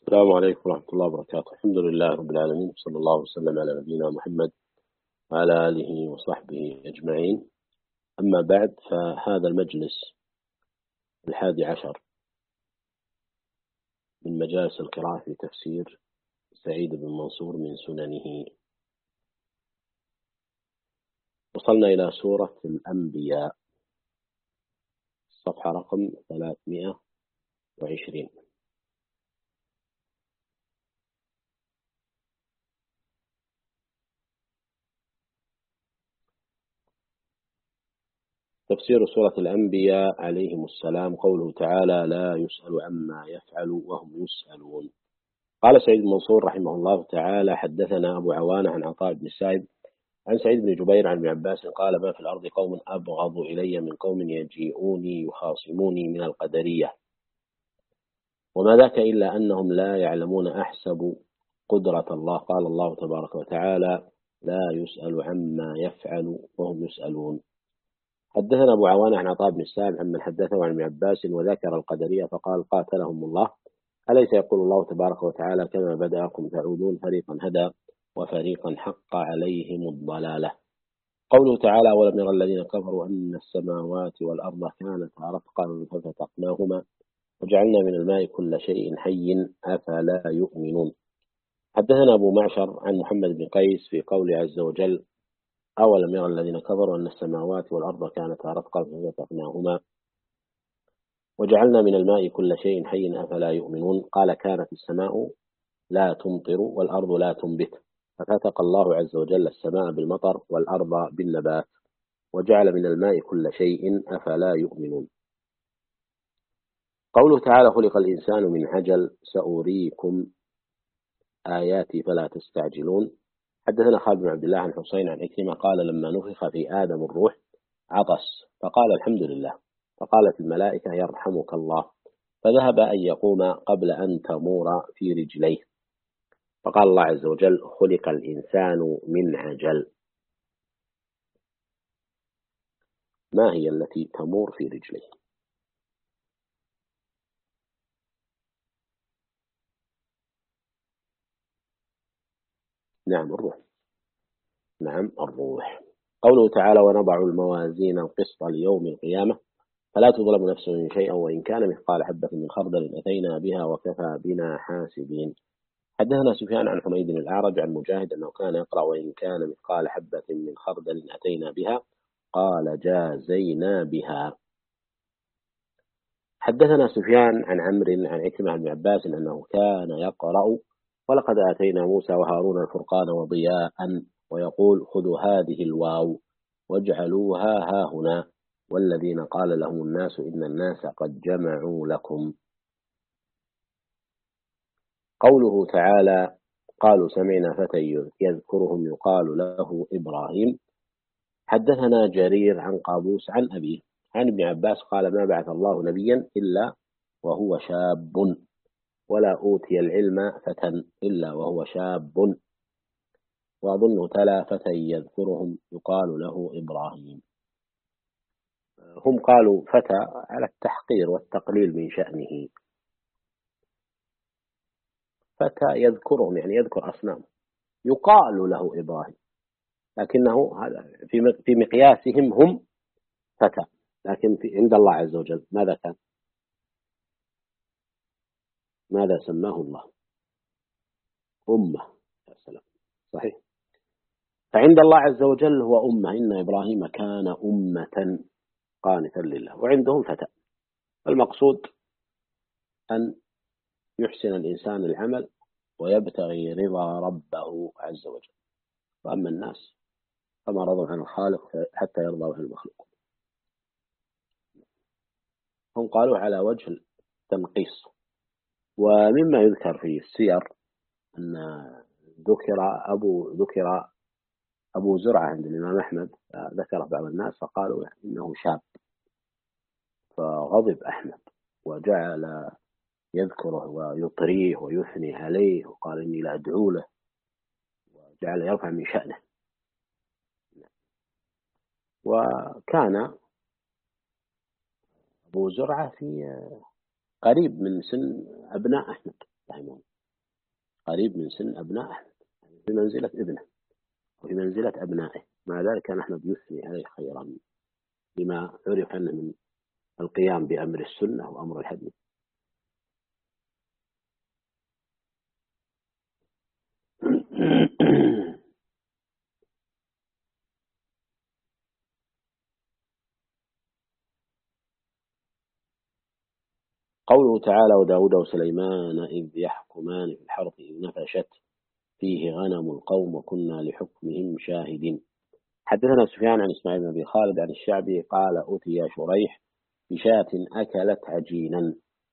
السلام عليكم ورحمة الله وبركاته. الحمد لله رب العالمين، صلى الله وسلم على نبينا محمد وعلى آله وصحبه أجمعين. أما بعد، فهذا المجلس 11 من مجالس القراءة في تفسير سعيد بن منصور من سننه. وصلنا إلى سورة الأنبياء، الصفحة رقم 320. تفسير سورة الأنبياء عليهم السلام. قوله تعالى: لا يسأل عما يفعل وهم يسألون. قال سعيد بن منصور رحمه الله تعالى: حدثنا أبو عوانة عن عطاء بن السائب عن سعيد بن جبير عن ابن عباس قال: ما في الأرض قوم أبغض إلي من قوم يجيئوني يخاصموني من القدرية، وما ذاك إلا أنهم لا يعلمون أحسب قدرة الله. قال الله تبارك وتعالى: لا يسأل عما يفعل وهم يسألون. حدثنا أبو عوانة عن عطاء بن السائب عن من حدثه عن ابن عباس وذكر القدرية فقال: قاتلهم الله، أليس يقول الله تبارك وتعالى: كما بدأكم تعودون، فريقا هدى وفريقا حق عليهم الضلالة. قوله تعالى: ولم يرى الذين كفروا أن السماوات والأرض كانتا رتقا ففتقناهما وجعلنا من الماء كل شيء حي أفلا يؤمنون. حدثنا أبو معشر عن محمد بن قيس في قوله عز وجل: أولم يرى الذين كفروا أن السماوات والأرض كانتا رتقا ففتقناهما وجعلنا من الماء كل شيء حي أفلا يؤمنون. قال: كانت السماء لا تمطر والأرض لا تنبت، ففتق الله عز وجل السماء بالمطر والأرض بالنبات وجعل من الماء كل شيء أفلا يؤمنون. قوله تعالى: خلق الإنسان من عجل، سأريكم آياتي فلا تستعجلون. حدثنا خالد بن عبد الله عن حسين عن عكرمة قال: لما نفخ في آدم الروح عطس فقال: الحمد لله، فقالت الملائكة: يرحمك الله، فذهب أن يقوم قبل أن تمور في رجليه، فقال الله عز وجل: خلق الإنسان من عجل. ما هي التي تمور في رجليه؟ نعم الروح. نعم الروح. قوله تعالى: ونضع الموازين القسط ليوم القيامة فلا تظلم نفس شيئا وإن كان مثقال حبة من خردل أتينا بها وكفى بنا حاسبين. حدثنا سفيان عن حميد الأعرج عن مجاهد أنه كان يقرأ: وإن كان مثقال حبة من خردل أتينا بها قال: جازينا بها. حدثنا سفيان عن عمرو عن عكرمة عن ابن عباس أنه كان يقرأ: ولقد آتينا موسى وهارون الفرقان وضياء، ويقول: خذوا هذه الواو واجعلوها هاهنا والذين قال لهم الناس إن الناس قد جمعوا لكم. قوله تعالى: قالوا سمعنا فتى يذكرهم يقال له إبراهيم. حدثنا جرير عن قابوس عن أبيه عن ابن عباس قال: ما بعث الله نبيا إلا وهو شاب، ولا أوتي العلم فتى إلا وهو شاب، وأظنه تلا: فتى يذكرهم يقال له إبراهيم. هم قالوا فتى على التحقير والتقليل من شأنه. فتى يذكرهم يعني يذكر أصنام، يقال له إبراهيم، لكنه هذا في مقياسهم هم فتى، لكن عند الله عز وجل ماذا كان؟ ماذا سماه الله؟ أمة. يا سلام، صحيح. فعند الله عز وجل هو أمة، إن إبراهيم كان أمة قانتا لله، وعندهم فتى. المقصود أن يحسن الإنسان العمل ويبتغي رضا ربه عز وجل، وأما الناس فما رضوا عن الخالق حتى يرضوا عن المخلوق. هم قالوا على وجه التنقيص. ومما يذكر في السير أن ذكر أبو زرعة عند الإمام أحمد، ذكر بعض الناس فقالوا يعني إنه شاب، فغضب أحمد وجعل يذكره ويطريه ويثني عليه وقال: إني لا أدعو له، وجعل يرفع من شأنه. وكان أبو زرعة في قريب من سن أبناء أحمد رحمه الله، قريب من سن أبنائه، في منزلة ابنه وفي منزلة أبنائه، مع ذلك كان أحمد يثني عليه خيرا لما عرف أنه من القيام بأمر السنة وأمر الحديث. قوله تعالى وداود وسليمان إذ يحكمان في الحرث إذ نفشت فيه غنم القوم وكنا لحكمهم شاهدين. حدثنا سفيان عن إسماعيل بن أبي خالد عن الشعبي قال أتي شريح بشاة أكلت عجينا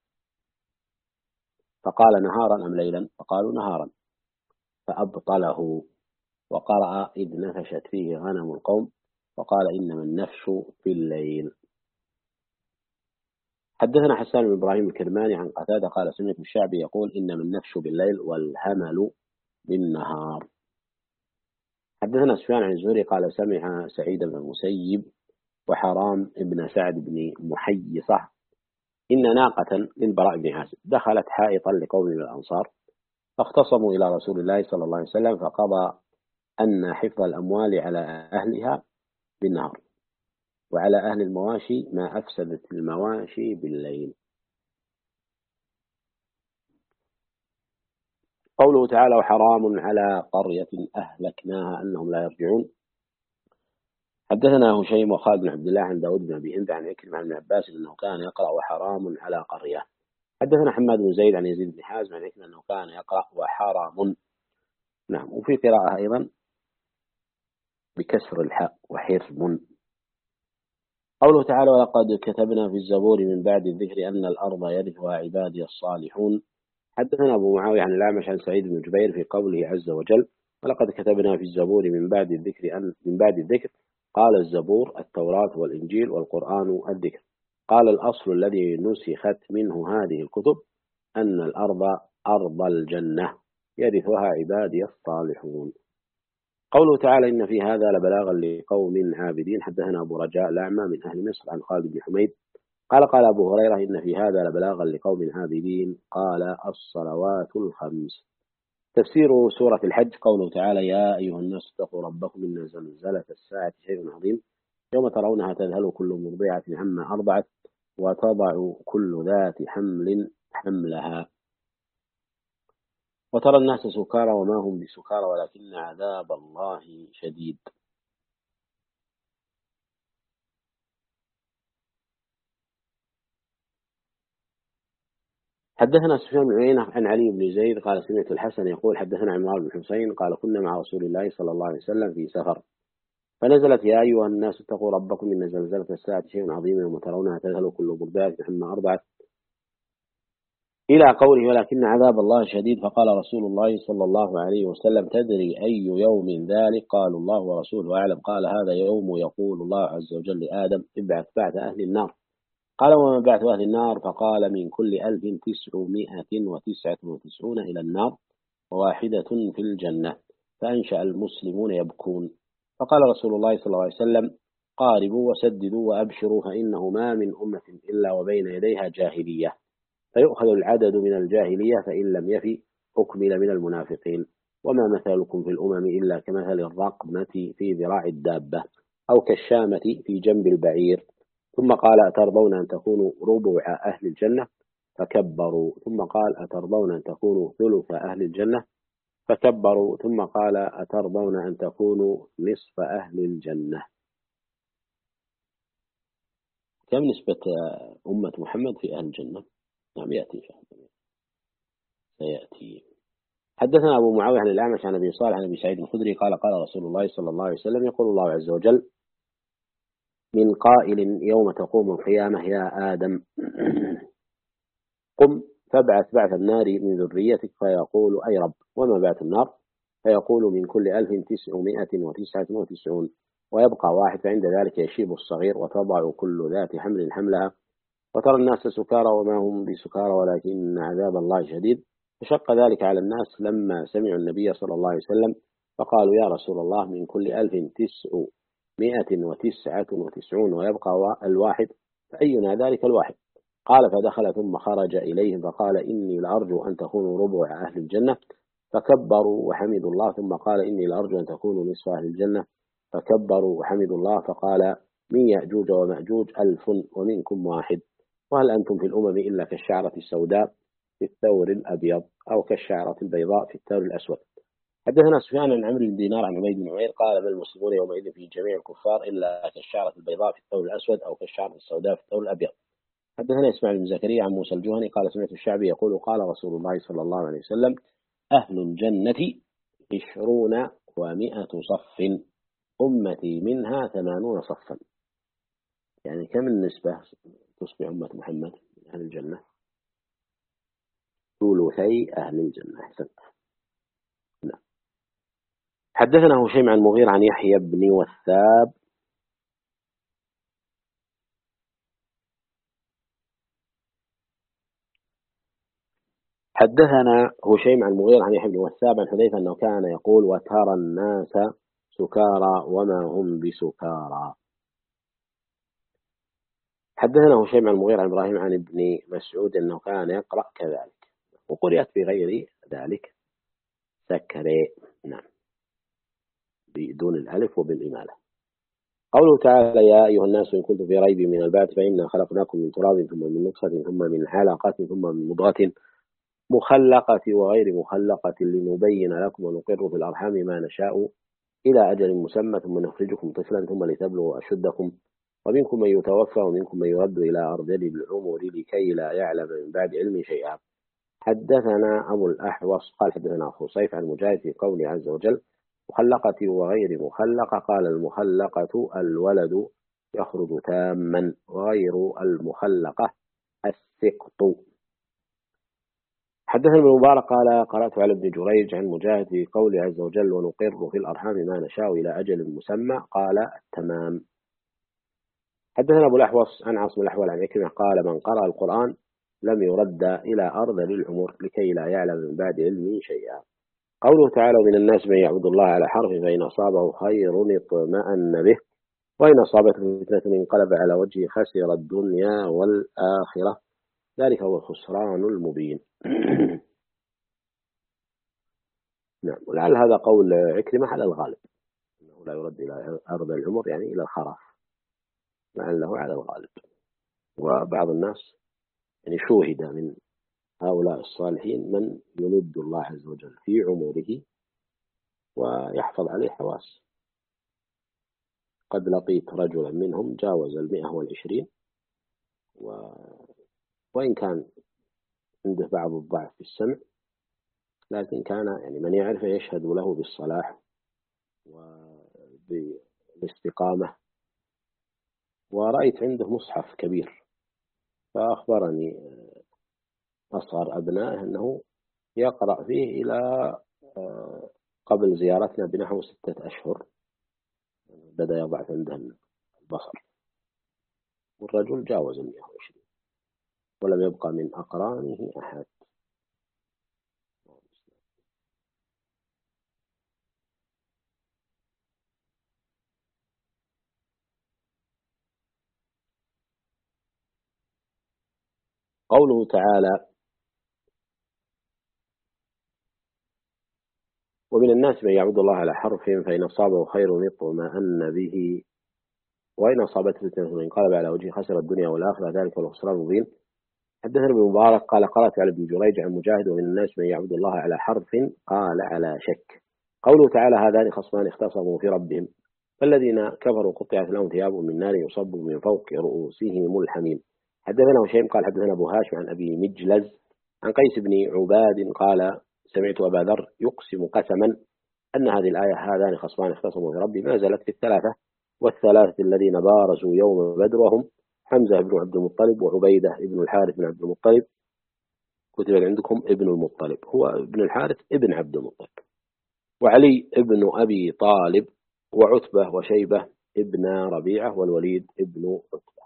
فقال نهارا أم ليلا؟ فقالوا نهارا، فأبطله وقرأ إذ نفشت فيه غنم القوم وقال إنما النفش في الليل. حدثنا حسان بن إبراهيم الكرماني عن قتادة قال سمعت الشعبي يقول إنما النفش بالليل والهمل بالنهار. حدثنا سفيان عن الزهري قال سمع سعيد بن المسيب وحرام ابن سعد بن محيصة إن ناقة للبراء بن عازب دخلت حائطا لقوم من الأنصار فاختصموا إلى رسول الله صلى الله عليه وسلم فقضى أن حفظ الأموال على أهلها بالنهار وعلى أهل المواشي ما أفسدت المواشي بالليل. قوله تعالى وحرام على قرية أهلكناها أنهم لا يرجعون. حدثنا هشيم وخالد بن عبد الله عن داود بن أبي هند عن عكرمة عن ابن عباس أنه كان يقرأ وحرام على قرية. حدثنا حماد بن زيد عن يزيد بن حازم عن عكرمة أنه كان يقرأ وحرام. نعم، وفي قراءة أيضا بكسر الحاء وحرم. قوله تعالى ولقد كتبنا في الزبور من بعد الذكر أن الأرض يرثها عبادي الصالحون. حدثنا أبو معاوية عن الأعمش عن سعيد بن جبير في قوله عز وجل ولقد كتبنا في الزبور من بعد الذكر قال الزبور التوراة والإنجيل والقرآن الذكر. قال الأصل الذي نسخت منه هذه الكتب أن الأرض أرض الجنة يرثها عبادي الصالحون. قوله تعالى إن في هذا لبلاغا لقوم عابدين. حدثنا أبو رجاء الأعمى من أهل مصر عن خالد بن حميد قال أبو هريرة إن في هذا لبلاغا لقوم عابدين قال الصلوات الخمس. تفسير سورة الحج قوله تعالى يا أيها الناس اتقوا ربكم إن زلزلة الساعة شيء عظيم يوم ترونها تذهل كل مرضعة عما أرضعت وتضع كل ذات حمل حملها وترى الناس سكارى وما هم بسكارى ولكن عذاب الله شديد. حدثنا سفيان بن عيينة عن علي بن زيد قال سمعت الحسن يقول حدثنا عمران بن حسين قال كنا مع رسول الله صلى الله عليه وسلم في سفر فنزلت يا أيها الناس اتقوا ربكم إن زلزلة الساعة شيء عظيم يوم ترونها تذهل كل مرضعة عما أرضعت إلى قوله ولكن عذاب الله شديد. فقال رسول الله صلى الله عليه وسلم تدري أي يوم ذلك؟ قالوا الله ورسوله أعلم. قال هذا يوم يقول الله عز وجل لآدم ابعث بعث أهل النار. قال وما بعث أهل النار؟ فقال من كل 1999 إلى النار وواحدة في الجنة. فأنشأ المسلمون يبكون. فقال رسول الله صلى الله عليه وسلم قاربوا وسددوا وأبشروا فإنه ما من أمة إلا وبين يديها جاهلية فيؤخذ العدد من الجاهلية فإن لم يفي أكمل من المنافقين وما مثلكم في الأمم إلا كمثل الرقمة في ذراع الدابة أو كالشامة في جنب البعير. ثم قال أترضون أن تكونوا ربع أهل الجنة فكبروا. ثم قال أترضون أن تكونوا ثلث أهل الجنة فكبروا. ثم قال أترضون أن تكونوا نصف أهل الجنة. كم نسبة أمة محمد في أهل الجنة؟ نعم يأتي سيأتي. حدثنا أبو معاوية عن الأعمش عن أبي صالح عن أبي سعيد الخدري قال قال رسول الله صلى الله عليه وسلم يقول الله عز وجل من قائل يوم تقوم القيامة يا آدم قم فابعث بعث النار من ذريتك فيقول أي رب وما بعث النار؟ فيقول من كل 1999 ويبقى واحد فعند ذلك يشيب الصغير وتضع كل ذات حمل حملها وترى الناس سكارى وما هم بسكارى ولكن عذاب الله شديد. فشق ذلك على الناس لما سمعوا النبي صلى الله عليه وسلم فقالوا يا رسول الله من كل 1999 ويبقى الواحد فأينا ذلك الواحد؟ قال فدخل ثم خرج إليهم فقال إني لأرجو أن تكونوا ربع أهل الجنة فكبروا وحمدوا الله، ثم قال إني لأرجو أن تكونوا نصف أهل الجنة، فكبروا وحمدوا الله، فقال من يأجوج ومأجوج 1000 ومنكم واحد، وهل أنتم في الأمم إلا كالشعرة السوداء في الثور الأبيض، أو كالشعرة البيضاء في الثور الأسود. حدثنا سفيان عن عمرو بن دينار عن عبيد بن عمير قال ما المسلمون يومئذ في جميع الكفار إلا كالشعرة البيضاء في الثور الأسود، أو كالشعرة السوداء في الثور الأبيض. حدثنا إسماعيل بن زكريا عن موسى الجهني قال سمعت الشعبي يقول قال رسول الله صلى الله عليه وسلم أهل الجنة 20 و100 صف، أمتي منها 80 صفا. يعني كم النسبة تصبح أمة محمد من أهل الجنة؟ ثلثي أهل الجنة. أحسنت. نعم. حدثنا هشيم عن المغيرة عن يحيى بن وثاب حدثنا هشيم عن المغيرة عن يحيى بن وثاب عن حذيفة أنه كان يقول وترى الناس سكارى وما هم بسكارى. حدثنا هشيم عن المغيرة عن إبراهيم عن ابن مسعود أنه كان يقرأ كذلك، وقرأت بغير ذلك سكري. نعم، بدون الألف وبالإمالة. قوله تعالى يا أيها الناس إن كنتم في ريب من البعث فإنا خلقناكم من تراب ثم من نطفة ثم من علقة ثم من مضغة مخلقة وغير مخلقة لنبين لكم ونقر في الأرحام ما نشاء إلى أجل مسمى ثم نخرجكم طفلا ثم لتبلغوا أشدكم ومنكم من يتوفى ومنكم من يرد إلى أرذل العمر لكي لا يعلم من بعد علم شيئا. حدثنا أبو الأحوص قال حدثنا خصيف عن مجاهد في قوله عز وجل مخلقة وغير مخلقة، قال المخلقة الولد يخرج تاما وغير المخلقة السقط. حدثنا ابن مبارك قال قرأت على ابن جريج عن مجاهد في قوله عز وجل ونقر في الأرحام ما نشاء إلى أجل مسمى، قال التمام. حدثنا أبو الأحوص عن عاصم الأحول عن عكرمة قال من قرأ القرآن لم يرد إلى أرذل العمر لكي لا يعلم من بعد علم شيئا. قوله تعالى ومن الناس من يعبد الله على حرف فإن أصابه خير اطمأن به وإن أصابته فتنة انقلب على وجهه خسر الدنيا والآخرة ذلك هو الخسران المبين. نعم، ولعل هذا قول عكرمة على الغالب أنه لا يرد إلى أرض العمر يعني إلى الخرف، لعله على الغالب. وبعض الناس يعني شوهد من هؤلاء الصالحين من يمد الله عز وجل في عمره ويحفظ عليه حواس. قد لقيت رجلا منهم جاوز 120 وإن كان عنده بعض الضعف في السمع، لكن كان يعني من يعرفه يشهد له بالصلاح وبالاستقامة. ورأيت عنده مصحف كبير، فأخبرني أصغر أبنائه أنه يقرأ فيه إلى قبل زيارتنا بنحو 6 أشهر بدأ يضعف عنده البصر، والرجل جاوز 120 ولم يبقى من أقرانه أحد. قوله تعالى ومن الناس من يعبد الله على حرف فإن أصابه خير اطمأن به وإن أصابته فتنة انقلب على وجهه خسر الدنيا والآخرة ذلك هو الخسران المبين. حدثنا ابن مبارك قال قرأت على ابن جريج عن مجاهد ومن الناس من يعبد الله على حرف قال على شك. قوله تعالى هذان خصمان اختصموا في ربهم فالذين كفروا قطعت لهم ثياب من نار يصب من فوق رؤوسهم الحميم. حدثنا هشيم قال حدثنا أبو هاشم عن أبي مجلز عن قيس بن عباد قال سمعت أبا ذر يقسم قسما أن هذه الآية هذان خصمان اختصموا في ربهم نزلت في والثلاثة الذين بارزوا يوم بدر وهم حمزة بن عبد المطلب وعبيدة بن الحارث بن عبد المطلب. كتب عندكم ابن المطلب، هو ابن الحارث ابن عبد المطلب، وعلي ابن أبي طالب وعتبة وشيبة ابن ربيعة والوليد ابن عتبة.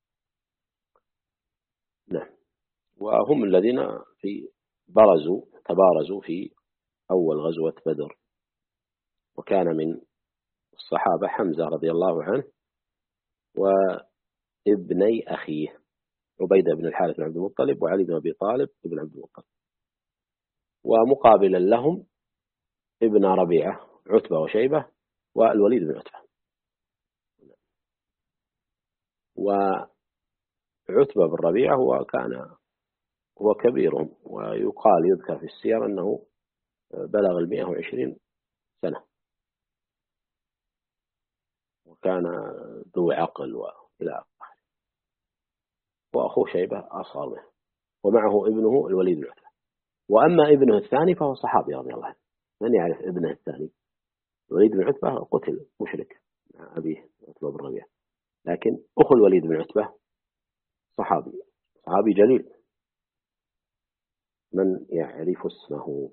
نعم، وهم الذين تبارزوا في أول غزوة بدر. وكان من الصحابة حمزة رضي الله عنه وابني أخيه عبيدة بن الحارث بن عبد المطلب وعلي بن أبي طالب ابن عبد المطلب. ومقابلا لهم ابن ربيعة، عتبة وشيبة والوليد بن عتبة. وعتبة بن ربيعة هو كبيرهم، ويقال يذكر في السير أنه بلغ 120 سنة، وكان ذو عقل وإلى آخره. وأخوه شيبة أصغر منه، ومعه ابنه الوليد بن عتبة. وأما ابنه الثاني فهو صحابي رضي الله عنه. من يعرف ابنه الثاني؟ الوليد بن عتبة قتل مشرك مع أبيه عتبة بن ربيعة، لكن أخو الوليد بن عتبة صحابي جليل. من يعرف اسمه؟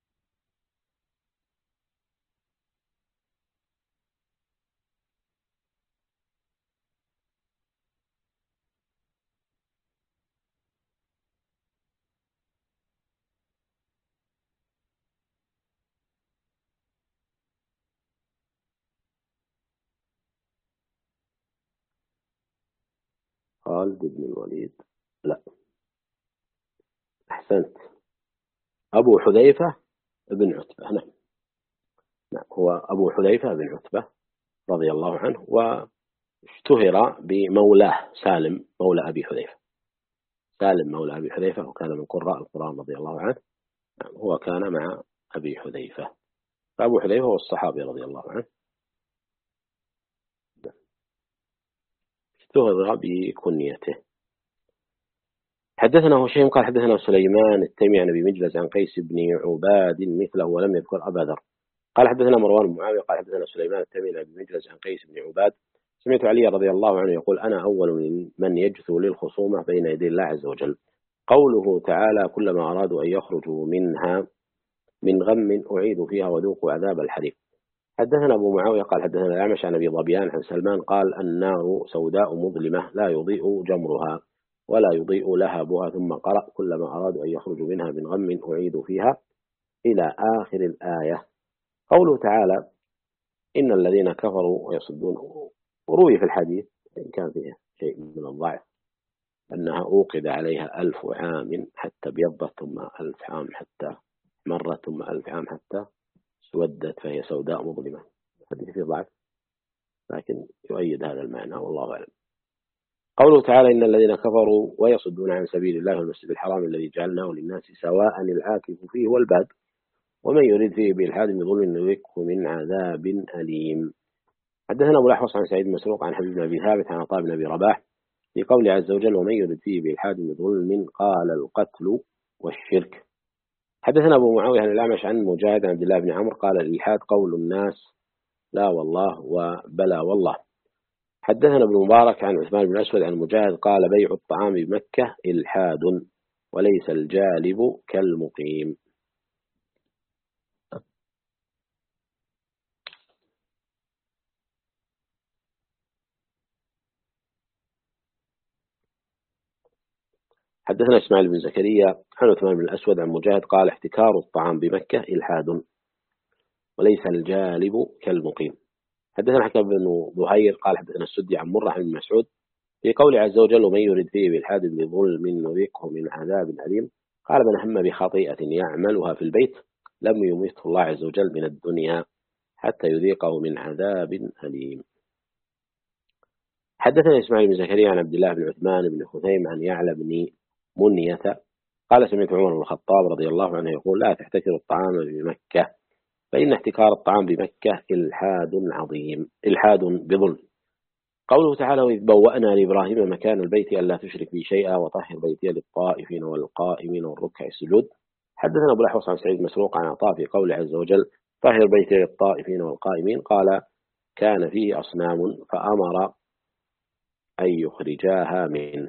خالد بن الوليد؟ لا، أحسنت، أبو حذيفة بن عتبة. نعم، هو أبو حذيفة بن عتبة رضي الله عنه، واشتهر بمولاه سالم مولى أبي حذيفة. سالم مولى أبي حذيفة، وكان من قراء القرآن رضي الله عنه. نعم، هو كان مع أبي حذيفة. فأبو حذيفة هو الصحابي رضي الله عنه، اشتهر بكنيته. حدثنا هشيم قال حدثنا سليمان التيمي عن أبي مجلس عن قيس بن عباد مثله ولم يذكر أبا ذر. قال حدثنا مروان بن معاوية قال حدثنا سليمان التيمي عن أبي مجلس عن قيس بن عباد سمعت علي رضي الله عنه يقول أنا أول من يجثو للخصومة بين يدي الله عز وجل. قوله تعالى كلما أرادوا أن يخرجوا منها من غم أعيدوا فيها وذوقوا عذاب الحريق. حدثنا أبو معاوية قال حدثنا الأعمش عن أبي ظبيان عن سلمان قال النار سوداء مظلمة لا يضيء جمرها ولا يضيء لهبها، ثم قرأ كلما أرادوا أن يخرجوا منها من غم أعيدوا فيها إلى آخر الآية. قوله تعالى إن الذين كفروا ويصدون، وروي في الحديث إن كان فيه شيء من الضعف أنها أوقد عليها 1000 عام حتى ابيضت، ثم 1000 عام حتى مرت، ثم 1000 عام حتى سودت فهي سوداء مظلمة. الحديث فيه ضعف لكن يؤيد هذا المعنى والله أعلم. قوله تعالى إن الذين كفروا ويصدون عن سبيل الله والمسجد الحرام الذي جعلناه للناس سواء العاكف فيه والباد ومن يريد فيه بإلحاد بظلم نذقه من عذاب أليم. حدثنا أبو الأحوص عن سعيد مسروق عن حبيب بن أبي ثابت عن عطاء بن أبي رباح في قوله عز وجل ومن يريد فيه بإلحاد بظلم قال القتل والشرك. حدثنا أبو معاوية عن الأعمش عن مجاهد عن عبد الله بن عمرو قال الإلحاد قول الناس لا والله وبلا والله. حدثنا ابن مبارك عن عثمان بن أسود عن مجاهد قال بيع الطعام بمكة إلحاد وليس الجالب كالمقيم. حدثنا إسماعيل بن زكريا عن عثمان بن الأسود عن مجاهد قال احتكار الطعام بمكة إلحاد وليس الجالب كالمقيم. حدثنا حكم بن ظهير قال حدثنا السدي عن مرة بن مسعود في قول عز وجل ومن يرد فيه بالحاد بظلم نذيقه من عذاب أليم. قال من هم بخطيئة يعملها في البيت لم يميته الله عز وجل من الدنيا حتى يذيقه من عذاب أليم. حدثنا إسماعيل بن زكريا عن عبد الله بن عثمان بن خثيم عن يعلى بن منية قال سمعت عمر بن الخطاب رضي الله عنه يقول لا تحتكر الطعام بمكة فإن احتكار الطعام بمكة إلحاد عظيم، إلحاد بظلم. قوله تعالى وإذ بوأنا لإبراهيم مكان البيت ألا تشرك بي شيئا وطهر بيتي للطائفين والقائمين والركع السجود. حدثنا أبو الأحوص عن سعيد مسروق عن عطاء في قوله عز وجل طهر بيتي للطائفين والقائمين قال كان فيه أصنام فأمر أن يخرجاها منه.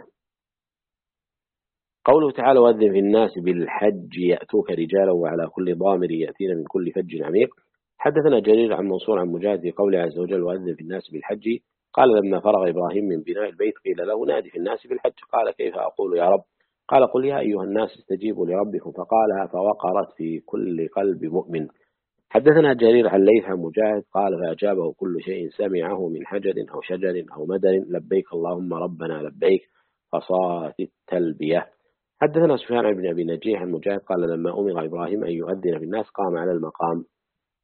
قوله تعالى وأذن في الناس بالحج يأتوك رجالا وعلى كل ضامر يأتين من كل فج عميق. حدثنا جرير عن منصور عن مجاهد في قوله عز وجل وأذن في الناس بالحج قال لما فرغ إبراهيم من بناء البيت قيل له نادي في الناس بالحج قال كيف أقول يا رب قال قل يا أيها الناس استجيبوا لربكم فقالها فوقرت في كل قلب مؤمن. حدثنا جرير عن ليث عن مجاهد قال فأجابه كل شيء سمعه من حجر أو شجر أو مدر لبيك اللهم ربنا لبيك فصارت التلبية. حدثنا سفيان بن أبي نجيح عن مجاهد قال لما أمر إبراهيم أن يؤذن في الناس قام على المقام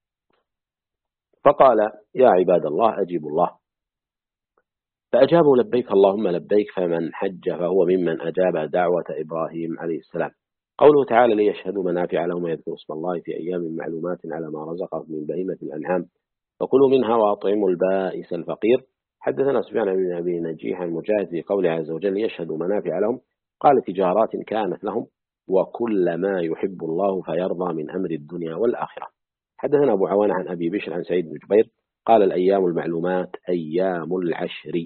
فقال يا عباد الله أجيبوا الله، فأجابوا لبيك اللهم لبيك، فمن حج فهو ممن أجاب دعوة إبراهيم عليه السلام. قوله تعالى ليشهدوا منافع لهم ويذكروا اسم الله في أيام معلومات على ما رزقهم من بهيمة الأنعام فكلوا منها وأطعموا البائس الفقير. حدثنا سفيان بن أبي نجيح عن مجاهد في قوله عز وجل يشهدوا منافع لهم، قال تجارات كانت لهم وكل ما يحب الله فيرضى من أمر الدنيا والآخرة. حدثنا أبو عوان عن أبي بشر عن سعيد بن جبير قال الأيام المعلومات أيام العشر.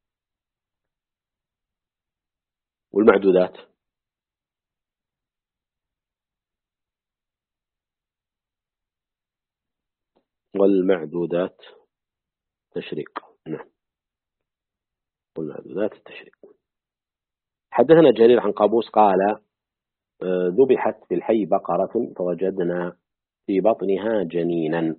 والمعدودات والمعدودات تشريق. نعم، والمعدودات التشريق. حدثنا جرير عن قابوس قال ذبحت في الحي بقرة فوجدنا في بطنها جنينا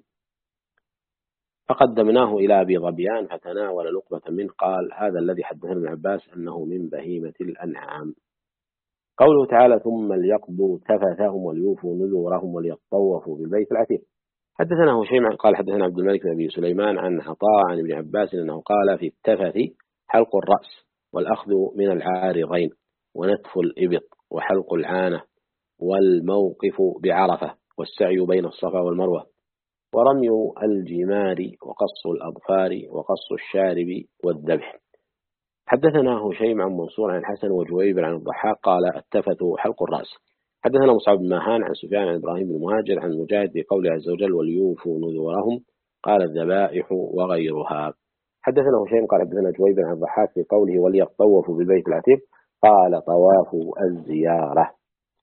فقدمناه إلى أبي ظبيان فتناول لقمة منه، قال هذا الذي حدثنا ابن عباس أنه من بهيمة الأنعام. قوله تعالى ثم ليقضوا تفثهم وليوفوا نذورهم وليطوفوا بالبيت العتيق. حدثنا هشيم قال حدثنا عبد الملك بن أبي سليمان عن عطاء عن ابن عباس أنه قال في التفث حلق الرأس والأخذ من العارضين ونتف الإبط وحلق العانة والموقف بعرفة والسعي بين الصفا والمروة ورمي الجمار وقص الأظفار وقص الشارب والذبح. حدثنا هشيم عن منصور عن الحسن وجويب عن الضحاك قال التفت حلق الرأس. حدثنا مصعب بن ماهان عن سفيان عن إبراهيم بن مهاجر عن مجاهد بقوله عز وجل وليوفوا نذورهم قال الذبائح وغيرها. حدثنا هشيم قال حدثنا جويب عن الضحاك بقوله وليطوفوا بالبيت العتيق قال طواف الزيارة.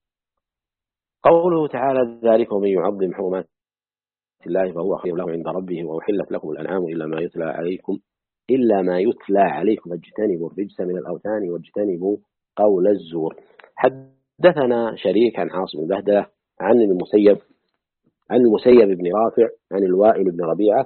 قوله تعالى ذلك ومن يعظم حرمات الله فهو خير له عند ربه وأحلت لكم الأنعام إلا ما يتلى عليكم فاجتنبوا الرجس من الأوثان واجتنبوا قول الزور. حدثنا شريك عن عاصم البهدلة عن المسيب بن رافع عن الوائل بن ربيعة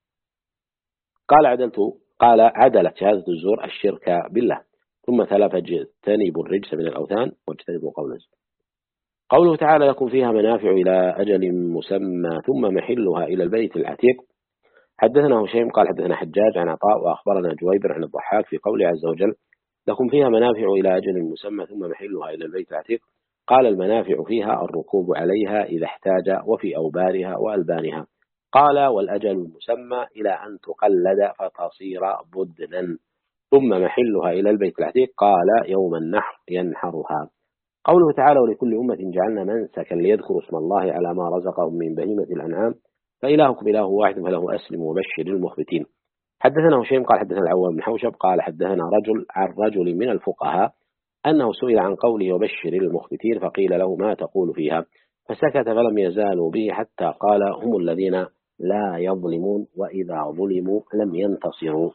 قال عدلت شهادة الزور الشرك بالله ثم تلا فاجتنبوا الرجس من الأوثان واجتنبوا قول الزور. قوله تعالى لكم فيها منافع إلى أجل مسمى ثم محلها إلى البيت العتيق. حدثنا هشيم قال حدثنا حجاج عن عطاء وأخبرنا جويبر عن الضحاك في قوله عز وجل لكم فيها منافع إلى أجل مسمى ثم محلها إلى البيت العتيق. قال المنافع فيها الركوب عليها إذا احتاج وفي أوبارها وألبانها. قال والأجل المسمى إلى أن تقلد فتصير بدنا ثم محلها إلى البيت العتيق. قال يوم النحر ينحرها. قوله تعالى ولكل أمة جعلنا منسكا ليذكروا اسم الله على ما رزقهم من بهيمة الأنعام فإلهكم إله واحد فله أسلم وبشر المخبتين. حدثنا هشيم قال حدثنا العوام بن حوشب قال حدثنا رجل عن رجل من الفقهاء أنه سئل عن قوله وبشر المخبتين فقيل له ما تقول فيها فسكت فلم يزالوا به حتى قال هم الذين لا يظلمون وإذا ظلموا لم ينتصروا.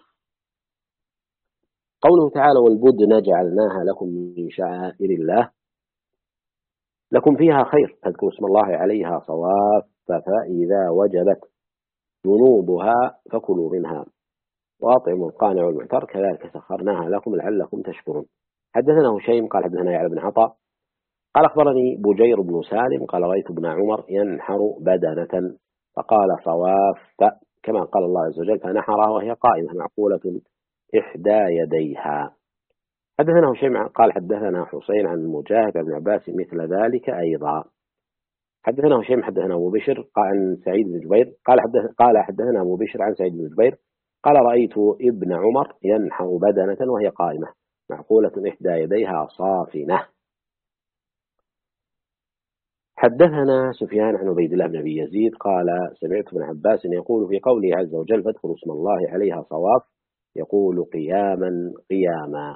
قوله تعالى والبدن جعلناها لكم من شعائر الله لكم فيها خير فاذكروا اسم الله عليها صواف فإذا وجبت جنوبها فكلوا منها وأطعموا القانع والمعتر كذلك سخرناها لكم لعلكم تشكرون. حدثنا هشيم قال حدثنا يعلى بن عطاء قال أخبرني بجير بن سالم قال رأيت ابن عمر ينحر بدنة فقال صواف كما قال الله عز وجل فنحرها وهي قائمة معقولة إحدى يديها. حدثنا هشيم قال حدثنا حسين عن مجاهد بن عباس مثل ذلك أيضا. حدثنا هشيم حدثنا أبو بشر عن سعيد بن جبير قال حدثنا أبو بشر عن سعيد بن جبير قال رأيت ابن عمر ينحر بدنة وهي قائمة معقولة إحدى يديها صافنة. حدثنا سفيان عن عبيد الله بن أبي يزيد قال سمعت ابن عباس يقول في قوله عز وجل فاذكروا اسم الله عليها صواف يقول قياما قياما.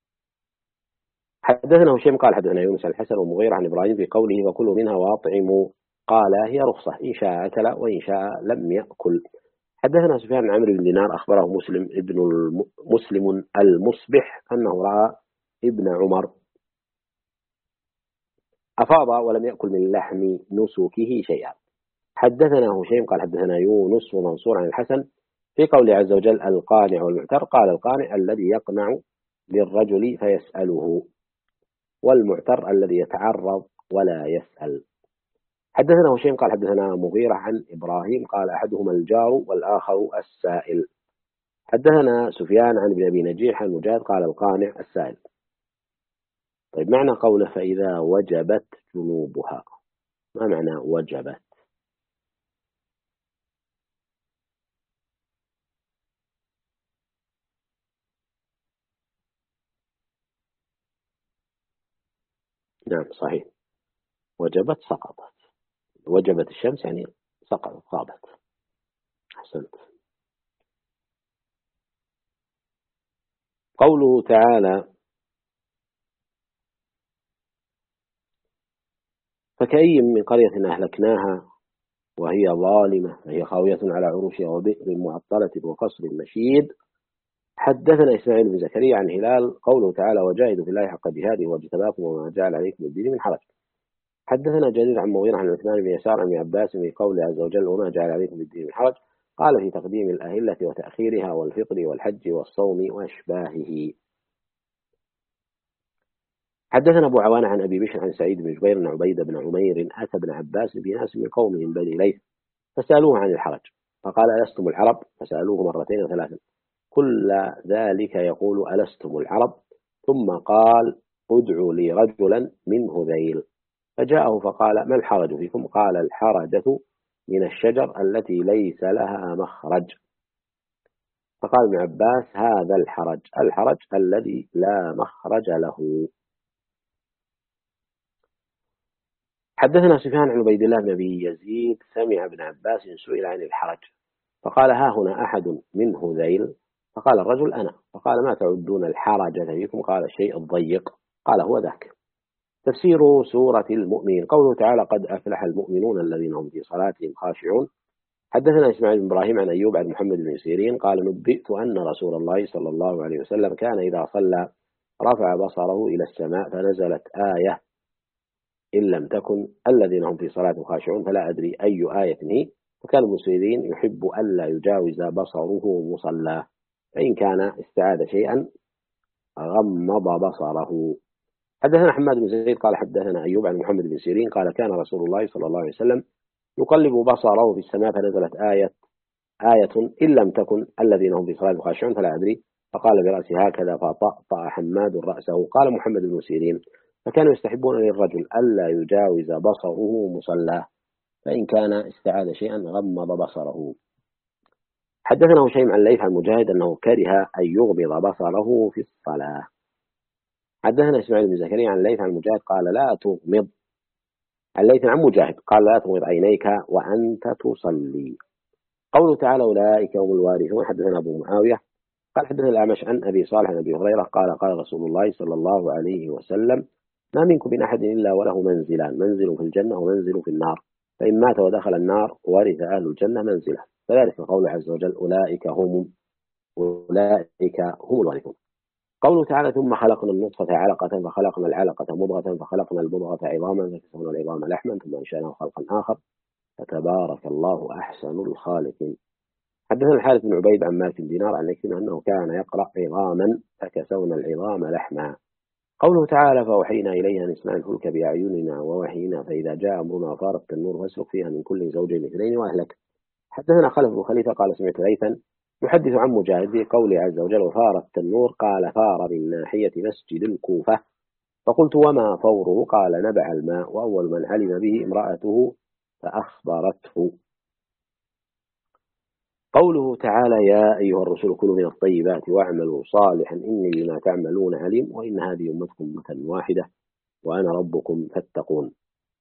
حدثنا هشيم قال حدثنا يونس عن الحسن ومغير عن إبراهيم في قوله وكلوا منها وأطعموا قال هي رخصة إن شاء أكل وإن شاء لم يأكل. حدثنا سفيان عن عمرو بن دينار أخبره مسلم المصبح أنه رأى ابن عمر أفاض ولم يأكل من لحم نسكه شيئا. حدثنا هشيم قال حدثنا يونس ومنصور عن الحسن في قوله عز وجل القانع والمعتر قال القانع الذي يقنع للرجل فيسأله والمعتر الذي يتعرض ولا يسأل. حدثنا هشيم قال حدثنا مغيرة عن إبراهيم قال أحدهما الجار والآخر السائل. حدثنا سفيان عن ابن أبي نجيح عن مجاهد قال القانع السائل. طيب معنى قوله فإذا وجبت جنوبها، ما معنى وجبت؟ نعم صحيح، وجبت سقطت، وجبت الشمس يعني سقطت غابت. أحسنت. قوله تعالى فكأي من قرية أهلكناها وهي ظالمة فهي خاوية على عروشها وبئر معطلة وقصر مشيد. حدثنا إسماعيل بن زكريا عن هلال قوله تعالى وجاهدوا في الله حق جهاده واجتباكم وما جعل عليكم الدين من حرج. حدثنا جرير عن مغيرة عن عثمان بن يسار عن ابن عباس في قوله عز وجل وما جعل عليكم الدين من حرج، قال في تقديم الأهلة وتأخيرها والفطر والحج والصوم وأشباهه. حدثنا أبو عوان عن أبي بشر عن سعيد بن جبير عن عبيد بن عمير أتى ابن عباس بناس من قومهم بني ليث فسألوه عن الحرج فقال ألستم العرب؟ فسألوه مرتين وثلاثا كل ذلك يقول ألستم العرب، ثم قال ادعوا لي رجلا من هذيل فجاءه فقال ما الحرج فيكم؟ قال الحرجة من الشجر التي ليس لها مخرج. فقال ابن عباس هذا الحرج، الحرج الذي لا مخرج له. حدثنا سفيان عن عبيد الله بن أبي يزيد سمع ابن عباس سئل عن الحرج فقال ها هنا أحد من هذيل؟ فقال الرجل أنا. فقال ما تعدون الحرج فيكم؟ قال الشيء الضيق. قال هو ذاك. تفسير سورة المؤمنين قوله تعالى قد أفلح المؤمنون الذين هم في صلاتهم خاشعون. حدثنا إسماعيل بن إبراهيم عن أيوب عن محمد بن سيرين قال نبئت أن رسول الله صلى الله عليه وسلم كان إذا صلى رفع بصره إلى السماء فنزلت آية إن لم تكن الذين هم في صلاتهم خاشعون فلا أدري أي آية هي. وكان ابن سيرين يحب ألا يجاوز بصره مصلاه فإن كان استعاد شيئا غمض بصره. حدثنا حماد بن زيد قال حدثنا أيوب عن محمد بن سيرين قال كان رسول الله صلى الله عليه وسلم يقلب بصره في السماء فنزلت آية إن لم تكن الذين هم في صلاة خاشعون فلا أدري فقال برأسه هكذا فطأطأ حماد رأسه. قال محمد بن سيرين فكانوا يستحبون للرجل ألا يجاوز بصره مصلاه فإن كان استعاد شيئا غمض بصره. حدثنا هشيم عن ليث عن مجاهد أنه كره أن يغمض بصره في الصلاة. حدثنا إسماعيل بن زكريا عن ليث عن مجاهد قال لا تغمض، عن ليث عن مجاهد قال لا تغمض عينيك وأنت تصلي. قوله تعالى أولئك هم الوارثون. حدثنا أبو معاوية قال حدثنا الأعمش عن أبي صالح عن أبي هريرة قال قال رسول الله صلى الله عليه وسلم ما منكم من أحد إلا وله منزلان، منزل في الجنة ومنزل في النار، فإن مات ودخل النار ورث أهل الجنة منزله، فذلك قوله عز وجل أولئك هم الوارثون. قوله تعالى ثم خلقنا النطفة علقة فخلقنا العلقة مضغة فخلقنا المضغة عظاما فكسونا العظام لحما ثم أنشأناه خلقا آخر فتبارك الله أحسن الخالقين. حدثنا الحارث بن عبيد عن مالك بن دينار عن نكتم أنه كان يقرأ عظاما فكسونا العظام لحما. قوله تعالى فأوحينا إليها أن اصنع الفلك بأعيننا ووحينا فإذا جاء أمرنا وفارت النور فاسلك فيها من كل زوجين اثنين وأهلك. حدثنا خلف بن خليفة قال سمعت ليثا يحدث عن مجاهد في قوله عز وجل وفارت النور قال فار من ناحية مسجد الكوفة. فقلت وما فوره؟ قال نبع الماء وأول من علم به امرأته فأخبرته. قوله تعالى يا أيها الرسل كلوا من الطيبات واعملوا صالحا إني بما تعملون عليم وإن هذه أمتكم أمة واحدة وأنا ربكم فاتقون.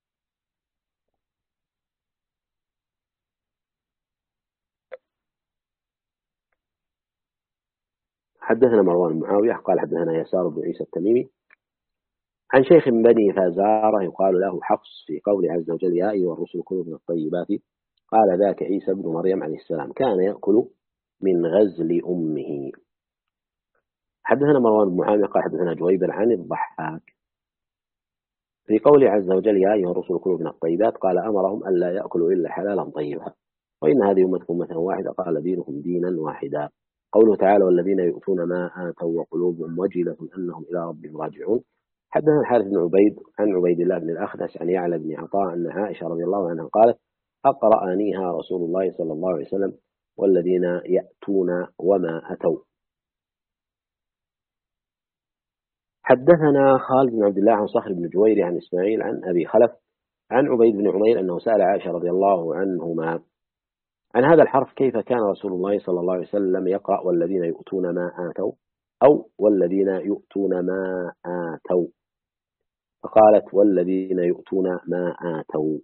حدثنا مروان بن معاوية قال حدثنا يسار بن عيسى التميمي عن شيخ بني فازارة يقال له حفص في قول عز وجل يا أيها الرسل كلوا من الطيبات قال ذاك عيسى بن مريم عليه السلام كان يأكل من غزل أمه. حدثنا مروان بن معاوية قال حدثنا جويبر عن الضحاك في قول عز وجل يا أيها الرسل كلوا من الطيبات قال أمرهم ألا يأكلوا إلا حلالا طيبا وإن هذه أمتكم أمة واحدة قال دينهم دينا واحدا. قوله تعالى والذين يؤتون ما آتوا وقلوبهم وجلة أنهم إلى ربهم راجعون حدثنا الحارث بن عبيد عن عبيد الله بن الأخنس عن يعلى بن عطاء أن عائشة رضي الله عنها قالت أقرأنيها رسول الله صلى الله عليه وسلم والذين يأتون وما أتوا. حدثنا خالد بن عبد الله عن صخر بن جويري عن إسماعيل عن أبي خلف عن عبيد بن عمير أنه سأل عائشة رضي الله عنهما عن هذا الحرف كيف كان رسول الله صلى الله عليه وسلم يقرأ والذين يؤتون ما آتوا أو والذين يؤتون ما آتوا، فقالت والذين يؤتون ما آتوا.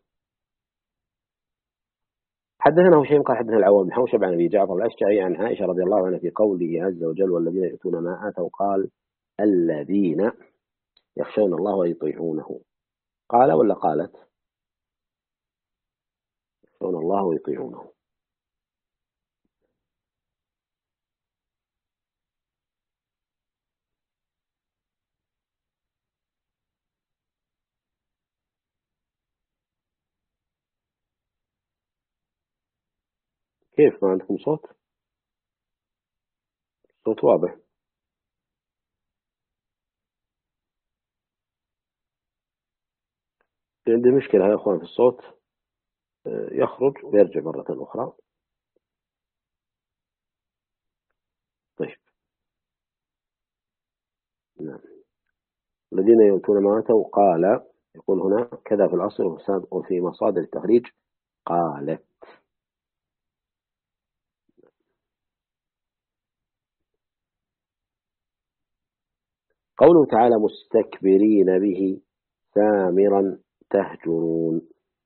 حدثنا هشيم قال حدثنا العوام بن حوشب عن أبي جعفر الأشجعي عن عائشة رضي الله عنها في قوله عز وجل والذين يؤتون ما آتوا قال الذين يخشون الله ويطيعونه، قال ولا قالت يخشون الله ويطيعونه؟ كيف ما عندكم صوت؟ صوت واضح. عندي مشكلة يا أخوان في الصوت، يخرج ويرجع مرة أخرى. طيب نعم. الذين يؤتون ما آتوا قال، يقول هنا كذا في الأصل وفي مصادر التخريج قالت. قوله تعالى مستكبرين به سامرا تهجرون.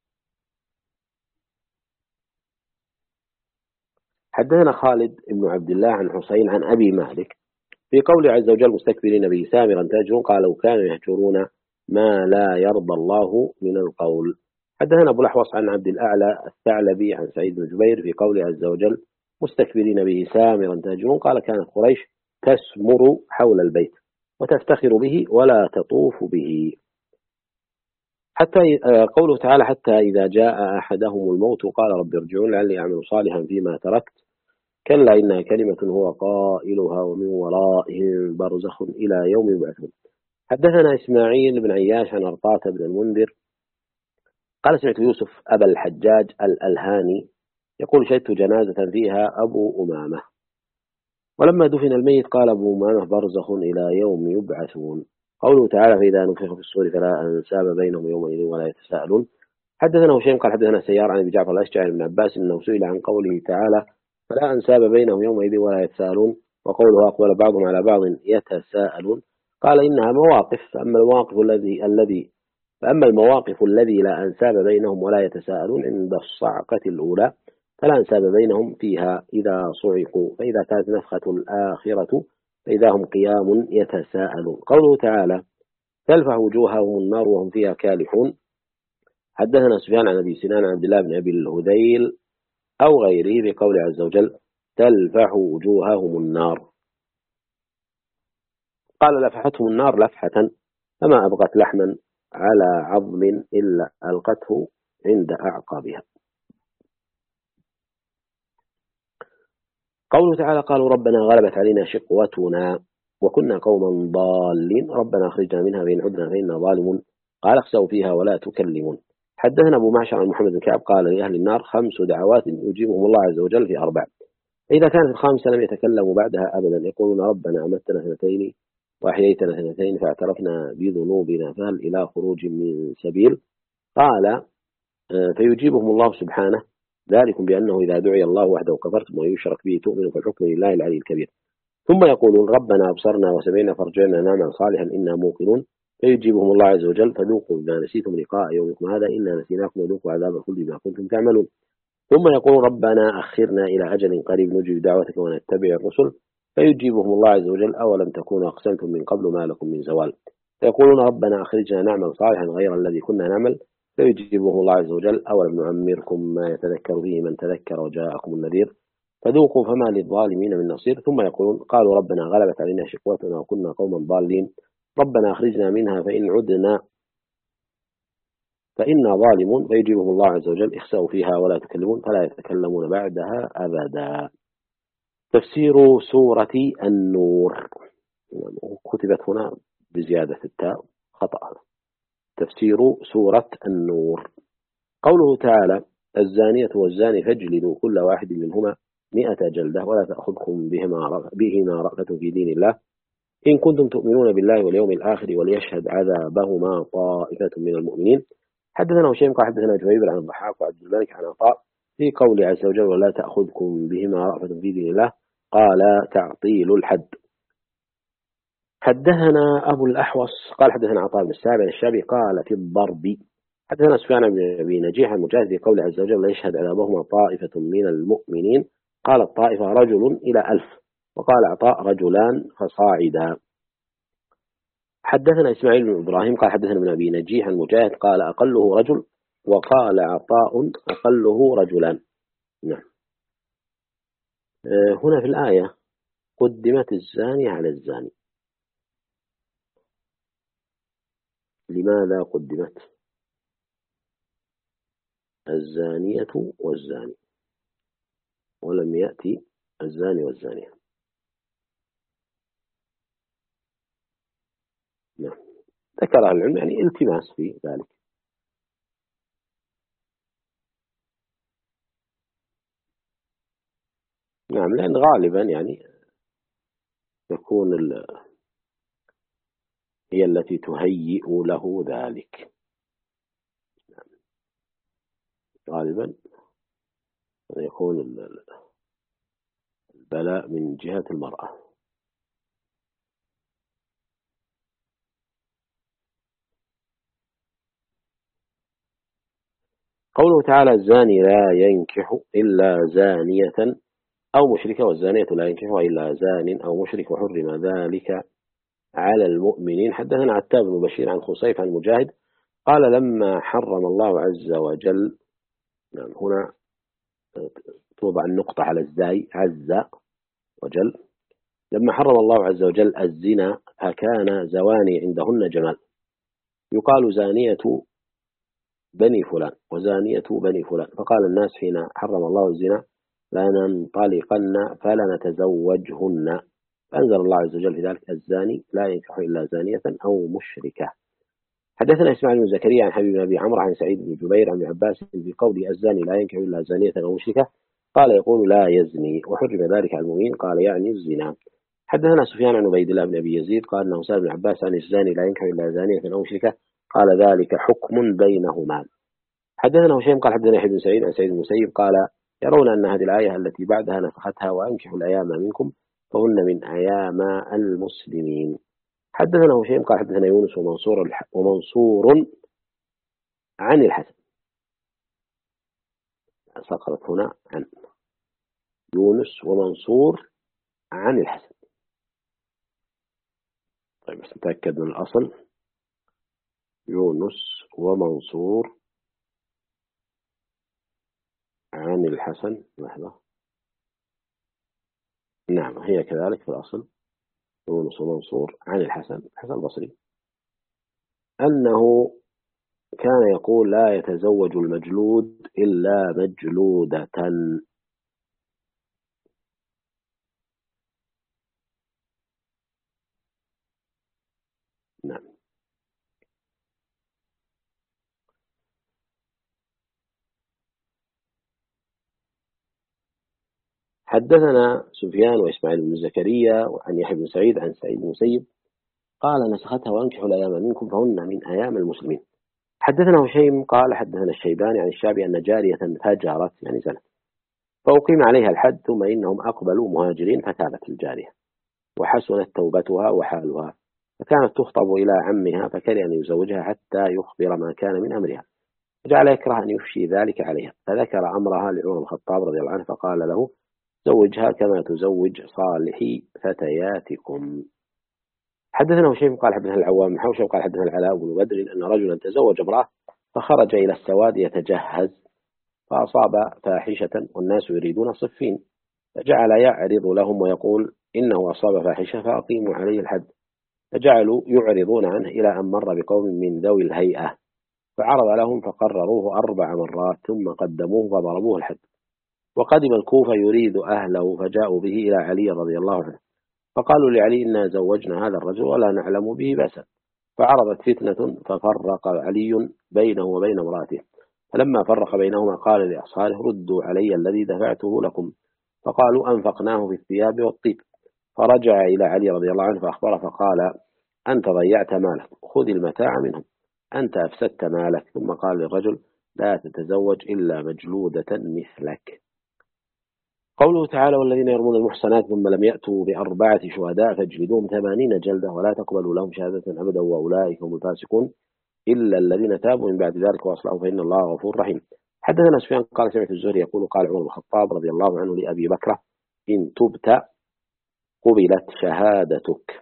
حدثنا خالد بن عبد الله عن حسين عن أبي مالك في قوله عز وجل مستكبرين به سامرا تهجرون قال وكانوا يهجرون ما لا يرضى الله من القول. حدثنا أبو الأحوص عن عبد الأعلى الثعلبي عن سعيد بن جبير في قوله عز وجل مستكبرين به سامرا تهجرون قال كانت قريش تسمر حول البيت وتفتخر به ولا تطوف به. حتى قوله تعالى حتى إذا جاء أحدهم الموت قال رب ارجعون لعلي أعمل صالحا فيما تركت كلا إنها كلمة هو قائلها ومن ورائهم برزخ إلى يوم يبعثون. حدثنا إسماعيل بن عياش عن أرطاة بن المنذر قال سمعت يوسف أبا الحجاج الألهاني يقول شهدت جنازة فيها أبو أمامة ولما دفن الميت قال أبو أمامة برزخ إلى يوم يبعثون. قوله تعالى فإذا نفخ في الصور فلا أنساب بينهم يومئذ ولا يتساءلون. حدثنا هشيم قال حدثنا سيار عن أبي جعفر الأشجعي بن عباس أنه سئل عن قوله تعالى فلا أنساب بينهم يومئذ ولا يتساءلون وقوله أقبل بعضهم على بعض يتساءلون قال إنها مواقف فأما المواقف الذي لا أنساب بينهم ولا يتساءلون عند الصعقة الأولى فلا أنساب بينهم فيها إذا صعقوا فإذا كانت نفخة الآخرة فإذا هم قيام يتساءلون. قوله تعالى تلفح وجوههم النار وهم فيها كالحون. حدثنا سفيان عن أبي سنان عن عبد الله بن أبي الهذيل أو غيره بقول عز وجل تلفح وجوههم النار قال لفحتهم النار لفحة فما أبقت لحما على عظم إلا ألقته عند أعقابها. قوله تعالى قالوا ربنا غلبت علينا شقوتنا وكنا قوما ضالين ربنا أخرجنا منها فإن عدنا فإنا ظالمون قال اخسأوا فيها ولا تكلمون. حدثنا أبو معشر عن محمد بن كعب قال لأهل النار 5 دعوات يجيبهم الله عز وجل في 4 إذا كانت الخامسة لم يتكلموا بعدها أبدا يقولون ربنا أمتنا 2 وأحييتنا 2 فاعترفنا بذنوبنا فهل إلى خروج من سبيل قال فيجيبهم الله سبحانه ذلكم بأنه إذا دعي الله وحده كفرتم ويشرك به تؤمنوا فالحكم لله العلي الكبير. ثم يقولون ربنا أبصرنا وسمعنا فارجعنا نعمل صالحا إنا موقنون فيجيبهم الله عز وجل فذوقوا بما نسيتم لقاء يومكم هذا إنا نسيناكم وذوقوا عذاب الخلد بما كنتم تعملون. ثم يقول ربنا أخرنا إلى أجل قريب نجيب دعوتك ونتبع الرسل فيجيبهم الله عز وجل أولم تكونوا أقسمتم من قبل ما لكم من زوال. فيقولون ربنا أخرجنا نعمل صالحا غير الذي كنا نعمل فيجيبهم الله عز وجل أولم نعمركم ما يتذكر فيه من تذكر وجاءكم النذير فذوقوا فما للظالمين من نصير. ثم يقولون قالوا ربنا غلبت علينا شقوتنا وكنا قوما ضالين ربنا أخرجنا منها فإن عدنا فإنا ظالمون فيجيبهم الله عز وجل اخسأوا فيها ولا تكلمون فلا يتكلمون بعدها أبدا. تفسير سورة النور كتبت هنا بزيادة التاء خطأ. تفسير سورة النور. قوله تعالى الزانية والزاني فاجلدوا كل واحد منهما 100 جلدة ولا تأخذكم بهما رأفة في دين الله إن كنتم تؤمنون بالله واليوم الآخر وليشهد عذابهما طائفة من المؤمنين. حدثنا هشيم قال حدثنا جبير عن الضحاك وعبد الملك عن عطاء في قول عز وجل ولا تأخذكم بهما رأفة في دين الله قال تعطيل الحد. حدثنا أبو الأحوص قال حدثنا عطاء بن السابع الشابي قال في الضرب. حدثنا سفيان بن أبي نجيح المجاهد في قول عز وجل لا يشهد عذابهما طائفة من المؤمنين قال الطائفة رجل إلى 1000 وقال عطاء رجلان فصاعدا. حدثنا إسماعيل بن إبراهيم قال حدثنا ابن أبي نجيح المجاهد قال أقله رجل وقال عطاء أقله رجلان. نعم. هنا في الآية قدمت الزاني على الزاني. لماذا قدمت الزانية والزاني ولم يأتي الزاني والزانية؟ نعم. ذكر العلم يعني التماس في ذلك. نعم لأن غالبا يعني تكون هي التي تهيئ له ذلك. نعم. غالبا يكون البلاء من جهة المرأة. قوله تعالى الزاني لا ينكح إلا زانية أو مشركة والزانية لا ينكحها إلا زان أو مشرك وحرم ذلك على المؤمنين. حدثنا عتاب بن بشير عن خصيف عن مجاهد قال لما حرم الله عز وجل. نعم هنا توضع النقطة على الزاي عز وجل. لما حرم الله عز وجل الزنا فكان زواني عندهن جمال يقال زانية بني فلان وزانية بني فلان فقال الناس حين حرم الله الزنا لننطلقن فلنتزوجهن فأنزل الله عز وجل في ذلك الزاني لا ينكح إلا زانية أو مشركة. حدثنا إسماعيل بن زكريا عن حبيب بن أبي عمرو عن سعيد بن جبير عن عباس في قول الزاني لا ينكح إلا زانية أو مشركة قال يقول لا يزني وحرم ذلك على المؤمنين قال يعني الزنا. حدثنا سفيان عن عبيد الله بن أبي يزيد قال أنه سأل ابن عباس عن الزاني لا ينكح إلا زانية أو مشركة قال ذلك حكم بينهما. حدثنا هشيم قال حدثنا يحيى بن سعيد عن سعيد المسيب قال يرون أن هذه الآية التي بعدها نسختها وأنكحوا الأيام منكم فهن من أيام المسلمين. حدثنا هشيم قال حدثنا يونس ومنصور عن الحسن. سقطت هنا عن يونس ومنصور عن الحسن. طيب بس نتأكد من الأصل يونس ومنصور عن الحسن. لحظة. نعم هي كذلك في الأصل يونس ومنصور عن الحسن البصري أنه كان يقول لا يتزوج المجلود إلا مجلودة. نعم. حدثنا سفيان وإسماعيل بن زكريا وعن يحيى بن سعيد عن سعيد بن المسيب قال نسختها وانكحوا الأيام منكم فهن من أيام المسلمين. حدثنا هشيم قال حدثنا الشيباني عن الشعبي أن جارية فجرت يعني زنت فأقيم عليها الحد ثم إنهم أقبلوا مهاجرين فتابت الجارية وحسنت توبتها وحالها فكانت تخطب إلى عمها فكره أن يزوجها حتى يخبر ما كان من أمرها فجعل يكره أن يفشي ذلك عليها فذكر أمرها لعمر بن الخطاب رضي الله عنه فقال له زوجها كما تزوج صالح فتياتكم. حدثنا هشيم قال حدثنا العوام بن حوشب قال حدثنا العلاء بن بدر أن رجلا تزوج امرأة فخرج إلى السواد يتجهز فأصاب فاحشة والناس يريدون صفين فجعل يعرض لهم ويقول إنه أصاب فاحشة فأقيموا عليه الحد فجعلوا يعرضون عنه إلى أن مر بقوم من ذوي الهيئة فعرض لهم فقرروه 4 مرات ثم قدموه فضربوه الحد. وقدم الكوفة يريد أهله فجاءوا به إلى علي رضي الله عنه فقالوا لعلي إنا زوجنا هذا الرجل ولا نعلم به بأسا فعرضت فتنة ففرق علي بينه وبين امرأته، فلما فرق بينهما قال لأصحابه ردوا علي الذي دفعته لكم، فقالوا أنفقناه في الثياب والطيب. فرجع إلى علي رضي الله عنه فأخبره فقال أنت ضيعت مالك، خذ المتاع منهم، أنت أفسدت مالك. ثم قال للرجل لا تتزوج إلا مجلودة مثلك. قوله تعالى والذين يرمون المحصنات ثم لم يأتوا بأربعة شهداء فاجلدوهم 80 جلدة ولا تقبلوا لهم شهادة أبدا وأولئك هم الفاسقون إلا الذين تابوا من بعد ذلك وأصلحوا فإن الله غفور رحيم. حدثنا سفيان قال سمعت الزهري يقول قال عمر بن الخطاب رضي الله عنه لأبي بكر إن تبت قبلت شهادتك.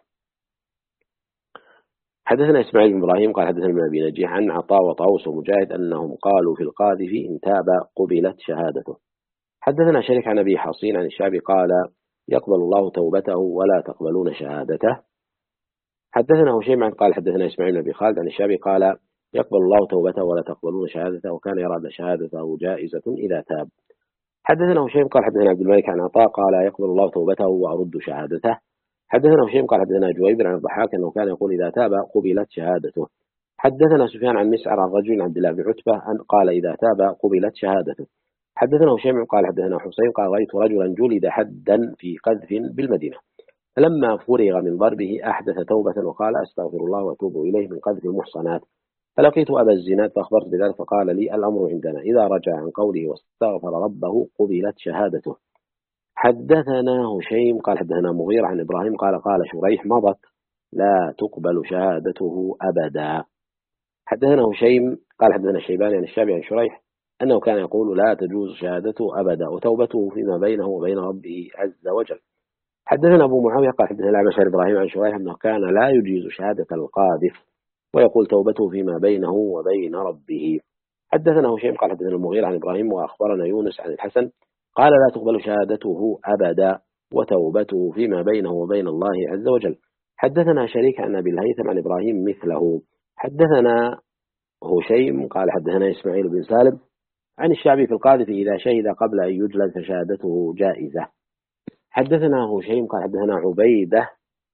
حدثنا إسماعيل بن إبراهيم قال حدثنا ابن أبي نجيح عن عطاء وطاووس ومجاهد أنهم قالوا في القاذف إن تاب قبلت شهادته. حدثنا شريك عن أبي حصين عن الشعبي قال يقبل الله توبته ولا تقبلون شهادته. حدثنا هشيم قال حدثنا إسماعيل بن أبي خالد عن الشعبي قال يقبل الله توبته ولا تقبلون شهادته وكان يرى أن شهادته جائزة إذا تاب. حدثنا هشيم قال حدثنا عبد الملك عن عطاء قال يقبل الله توبته وأرد شهادته. حدثنا هشيم قال حدثنا جويبر عن الضحاك أنه كان يقول إذا تاب قبلت شهادته. حدثنا سفيان عن مسعر عن رجل عبد الله بن عتبة أن قال إذا تاب قبلت شهادته. حدثنا هشيم قال حدثنا حسين قال رأيت رجلا جلد حدا في قذف بالمدينة، فلما فرغ من ضربه أحدث توبة وقال أستغفر الله وأتوب إليه من قذف المحصنات. فلقيت أبا الزناد فأخبرت بذلك فقال لي الأمر عندنا إذا رجع عن قوله واستغفر ربه قبلت شهادته. حدثنا هشيم قال حدثنا مغيرة عن إبراهيم قال قال شريح مضت لا تقبل شهادته أبدا. حدثنا هشيم قال حدثنا الشيباني عن الشعبي عن شريح أنه كان يقول لا تجوز شهادته أبدا وتوبته فيما بينه وبين ربه عز وجل. حدثنا أبو معاوية قال حدثنا الأعمش عن إبراهيم عن شريح أنه كان لا يجيز شهادة القاذف ويقول توبته فيما بينه وبين ربه. حدثنا هشيم قال حدثنا المغيرة عن إبراهيم وأخبرنا يونس عن الحسن قال لا تقبل شهادته أبدا وتوبته فيما بينه وبين الله عز وجل. حدثنا شريك عن أبي الهيثم عن إبراهيم مثله. حدثنا هشيم قال حدثنا إسماعيل بن سالم عن الشعبي في القاذف إذا شهد قبل أن يجلد فشهادته جائزة. حدثنا هشيم قال حدثنا عبيدة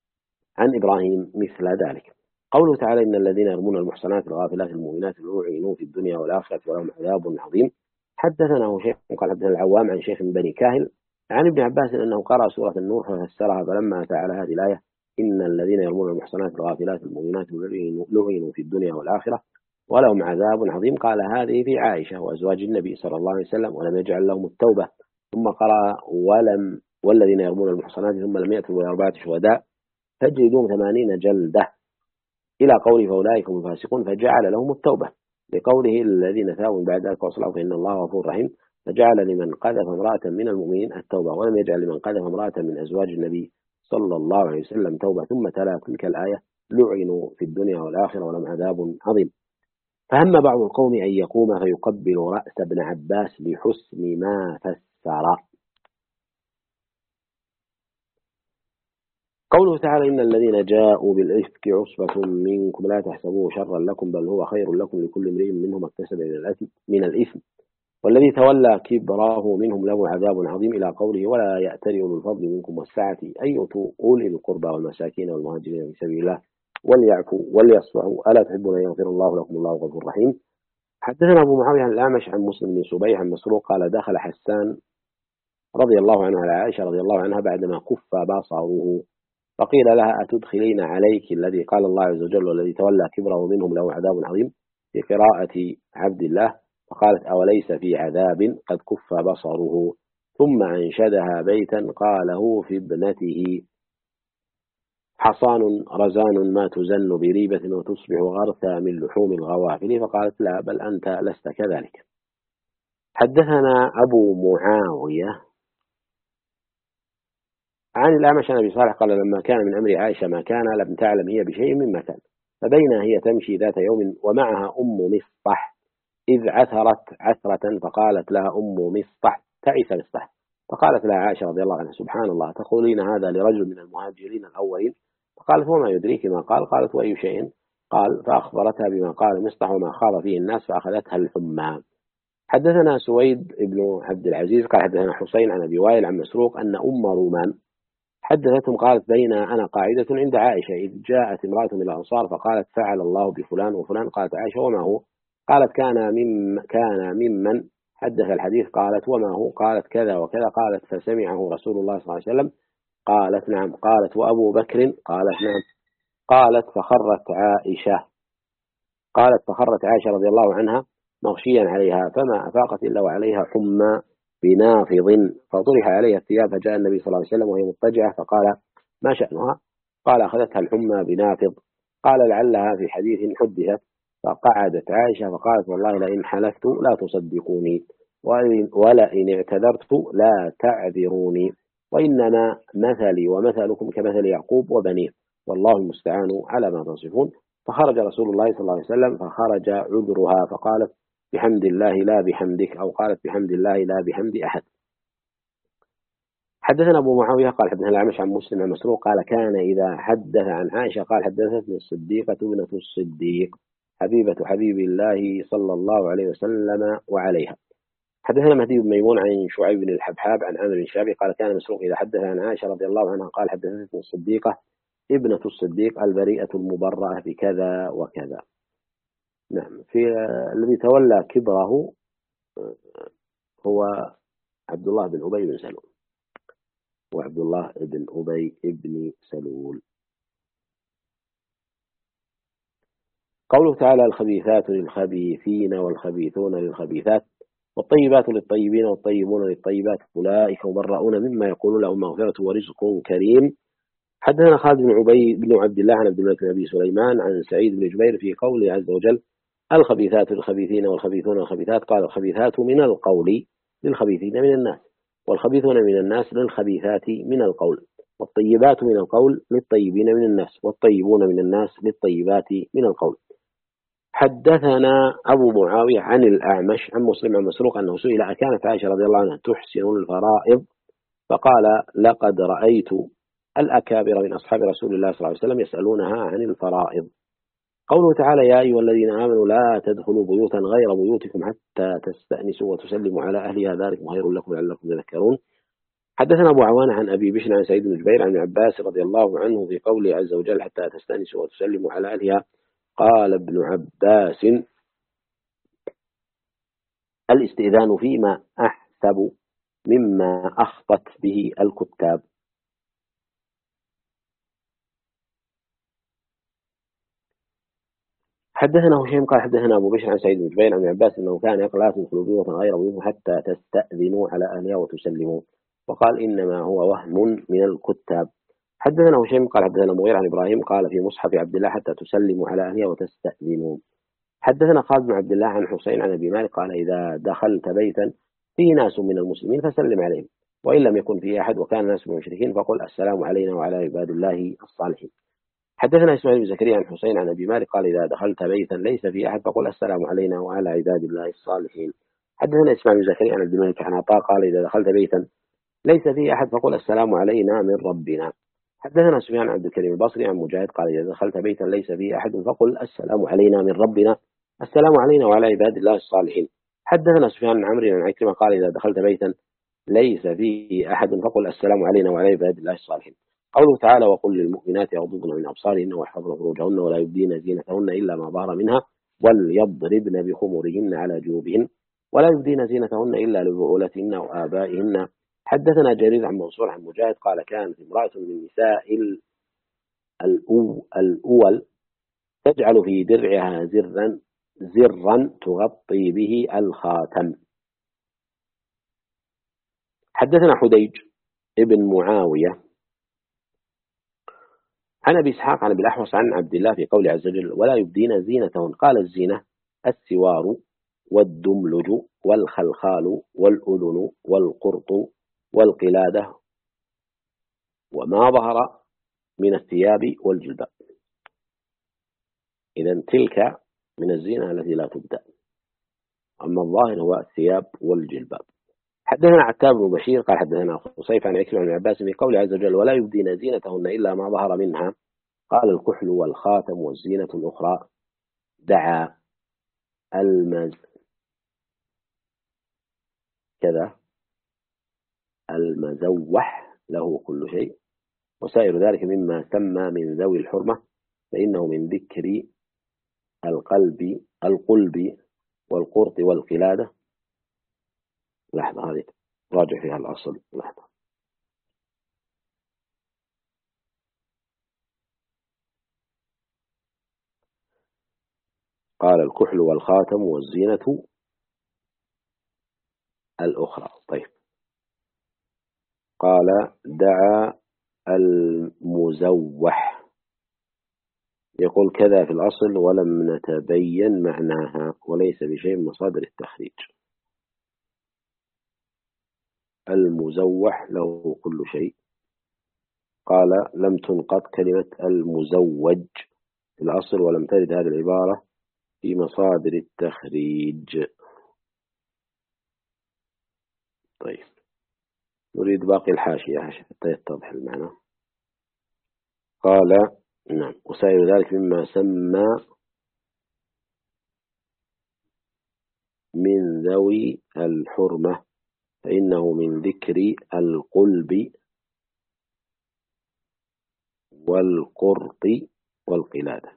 عن إبراهيم مثل ذلك. قوله تعالى إن الذين يرمون المحصنات الغافلات المؤمنات لعنوا في الدنيا والآخرة ولهم عذاب عظيم. حدثنا هشيم قال حدثنا العوام عن شيخ بني كاهل عن ابن عباس أنه قرأ سورة النور ففسرها فلما أتى على هذه الآية إن الذين يرمون المحصنات الغافلات المؤمنات لعنوا في الدنيا والآخرة ولهم عذاب عظيم قال هذه في عائشة وأزواج النبي صلى الله عليه وسلم ولم يجعل لهم التوبة. ثم قرأ والذين يرمون المحصنات ثم لم يأتوا بأربعة شهداء فاجلدوهم 80 جلدة إلى قوله فأولئك هم الفاسقون فجعل لهم التوبة لقوله الذين تابوا من بعد ذلك وأصلحوا فإن الله غفور رحيم فجعل لمن قذف امرأة من المؤمنين التوبة ولم يجعل لمن قذف امرأة من أزواج النبي صلى الله عليه وسلم توبة. ثم تلا تلك الآية لعنوا في الدنيا والآخرة ولهم عذاب عظيم. فهم بعض القوم أن يقوم فيقبل رأس ابن عباس لحسن ما فسر. قوله تعالى إن الذين جاءوا بالإفك عصبة منكم لا تحسبوه شرا لكم بل هو خير لكم لكل امرئ منهم اكتسب من الإثم والذي تولى كبره منهم له عذاب عظيم إلى قوله ولا يأتل أولو الفضل منكم والسعة أن يؤتوا أولي القربى والمساكين والمهاجرين في سبيل الله وليعفوا وليصفحوا ألا تحبون أن يغفر الله لكم الله غفور رحيم. حدثنا أبو معاوية عن الأعمش عن مسلم بن صبيح عن مسروق قال دخل حسان رضي الله عنه على عائشة رضي الله عنها بعدما كف بصره فقيل لها أتدخلين عليك الذي قال الله عز وجل والذي تولى كبره منهم له عذاب عظيم في قراءة عبد الله فقالت أوليس في عذاب قد كف بصره ثم أنشدها بيتا قاله في ابنته حصان رزان ما تزن بريبة وتصبح غرثا من لحوم الغوافل فقالت لا بل أنت لست كذلك. حدثنا أبو معاوية عن الأعمش عن أبي صالح قال لما كان من أمر عائشة ما كان لم تعلم هي بشيء مما كان فبينها هي تمشي ذات يوم ومعها أم مصطح إذ عثرت عثرة فقالت لها أم مصطح تعيس مصطح فقالت لها عائشة رضي الله عنها سبحان الله تقولين هذا لرجل من المهاجرين الأولين فقالت وما يدريك ما قال قالت وأي شيء قال فأخبرتها بما قال مصطح وما خاض فيه الناس فأخذتها الحمى. حدثنا سويد بن عبد العزيز قال حدثنا حسين عن أبي وائل عن مسروق أن أم رومان حدثتهم قالت بين أنا قاعدة عند عائشة إذ جاءت امرأة من الأنصار فقالت فعل الله بفلان وفلان. قالت عائشة وما هو؟ قالت كان ممن حدث الحديث. قالت وما هو؟ قالت كذا وكذا. قالت فسمعه رسول الله صلى الله عليه وسلم. قالت نعم. قالت وأبو بكر؟ قالت نعم. قالت فخرت عائشة رضي الله عنها مغشيا عليها فما أفاقت إلا وعليها حمى بنافض فطرح عليها الثياب فجاء النبي صلى الله عليه وسلم وهي مضطجعة فقال ما شأنها؟ قال أخذتها الحمى بنافض. قال لعلها في حديث حدثت. فقعدت عائشة فقالت والله لئن حلفت لا تصدقوني ولئن اعتذرت لا تعذروني وإنما مثلي ومثلكم كمثل يعقوب وبنيه والله المستعان على ما تصفون. فخرج رسول الله صلى الله عليه وسلم فخرج عذرها فقالت بحمد الله لا بحمدك أو قالت بحمد الله لا بحمد أحد. حدثنا أبو معاوية قال حدثنا الأعمش عن مسلم عن مسروق قال كان إذا حدث عن عائشة قال حدثتني الصديقة ابنة الصديق حبيبة حبيب الله صلى الله عليه وسلم وعليها. حدثنا مهدي بن ميمون عن شعيب بن الحبحاب عن عامر بن شعبي قال كان مسروق إذا حدث عن عائشة رضي الله عنها قال حدثتني الصديقة ابنة الصديق البريئة المبرأة بكذا وكذا. نعم. في الذي تولى كبره هو عبد الله بن أبي بن سلول وعبد الله بن أبي بن سلول. قوله تعالى الخبيثات للخبيثين والخبيثون للخبيثات والطيبات للطيبين والطيبون للطيبات أولئك مبرؤون مما يقولون لهم مغفرة ورزق كريم. حدثنا خالد بن عبد الله عن عبد الملك بن أبي سليمان عن سعيد بن جبير في قوله عز وجل الخبيثات للخبيثين والخبيثون للخبيثات قال الخبيثات من القول للخبيثين من الناس والخبيثون من الناس للخبيثات من القول والطيبات من القول للطيبين من الناس والطيبون من الناس للطيبات من القول. حدثنا أبو معاوية عن الأعمش عن مسلم عن مسروق أنه سئل أكانت عائشة رضي الله عنها تحسن الفرائض فقال لقد رأيت الأكابر من أصحاب رسول الله صلى الله عليه وسلم يسألونها عن الفرائض. قوله تعالى يا أيها الذين آمنوا لا تدخلوا بيوتا غير بيوتكم حتى تستأنسوا وتسلموا على أهلها ذلكم خير لكم لعلكم تذكرون. حدثنا أبو عوان عن أبي بشر عن سعيد بن جبير عن عباس رضي الله عنه في قوله عز وجل حتى تستأنسوا وتسلموا على أهلها قال ابن عباس الاستئذان فيما أحسب مما أخطت به الكتاب. حدثنا هشيم قال حدثنا أبو بشر عن سعيد بن جبير عن عباس أنه كان يقول لا تدخلوا بيوتا غير بيوتكم حتى تستأذنوا على أهلها وتسلموا وقال إنما هو وهم من الكتاب. حدثنا هشيم قال حدثنا مغير عن إبراهيم قال في مصحف عبد الله حتى تسلموا على أهلها وتستأذنوا. حدثنا خالد بن عبد الله عن حسين عن أبي مالك قال إذا دخلت بيتا فيه ناس من المسلمين فسلم عليهم وإن لم يكن فيه أحد وكان الناس من المشركين فقل السلام علينا وعلى عباد الله الصالحين. حدثنا إسماعيل بن زكريا عن حسين عن أبي مالك قال إذا دخلت بيتا ليس فيه أحد فقل السلام علينا وعلى عباد الله الصالحين. حدثنا إسماعيل بن زكريا عن عبد الملك عن عطاء قال إذا دخلت بيتا ليس فيه أحد فقل السلام علينا من ربنا. حدثنا سفيان عبد الكريم البصري عن مجاهد قال إذا دخلت بيتا ليس فيه أحد فقل السلام علينا من ربنا السلام علينا وعلى عباد الله الصالحين. حدثنا سفيان عن عمرو عن عكرمة قال إذا دخلت بيتا ليس فيه أحد فقل السلام علينا وعلى عباد الله الصالحين. قوله تعالى وقل للمؤمنات يغضضن من أبصارهن ويحفظن فروجهن ولا يبدين زينتهن إلا ما ظهر منها وليضربن بخمرهن على جيوبهن ولا يبدين زينتهن إلا لبعولتهن وآبائهن. حدثنا جرير عن منصور عن مجاهد قال كانت امرأة من نساء الأول تجعل في درعها زرا تغطي به الخاتم. حدثنا حديج ابن معاوية عن أبي إسحاق عن أبي الأحوص عن عبد الله في قول عز وجل ولا يبدين زينتهن قال الزينة السوار والدملج والخلخال والأذن والقرط والقلادة وما ظهر من الثياب والجلباب. إذن تلك من الزينة التي لا تبدأ أما الظاهر هو الثياب والجلباب. حدثنا عتاب بن بشير قال حدثنا خصيف عن عكرمة بن عباس في قول عز وجل ولا يبدين زينتهن إلا ما ظهر منها قال الكحل والخاتم والزينة الأخرى دعا كذا المزوح له كل شيء وسائر ذلك مما سمى من ذوي الحرمة فإنه من ذكر القلب والقرط والقلادة. لحظة، هذه راجع فيها الأصل. لحظة. قال الكحل والخاتم والزينة الأخرى. طيب، قال دعا المزوح، يقول كذا في الأصل ولم نتبين معناها وليس بشيء من مصادر التخريج. المزوح له كل شيء. قال لم تنقط كلمة المزوج في الأصل ولم ترد هذه العبارة في مصادر التخريج. طيب، نريد باقي الحاشية حتى يتضح المعنى. قال نعم، وسائر ذلك مما سمى من ذوي الحرمة فإنه من ذكر القلب والقرط والقلادة.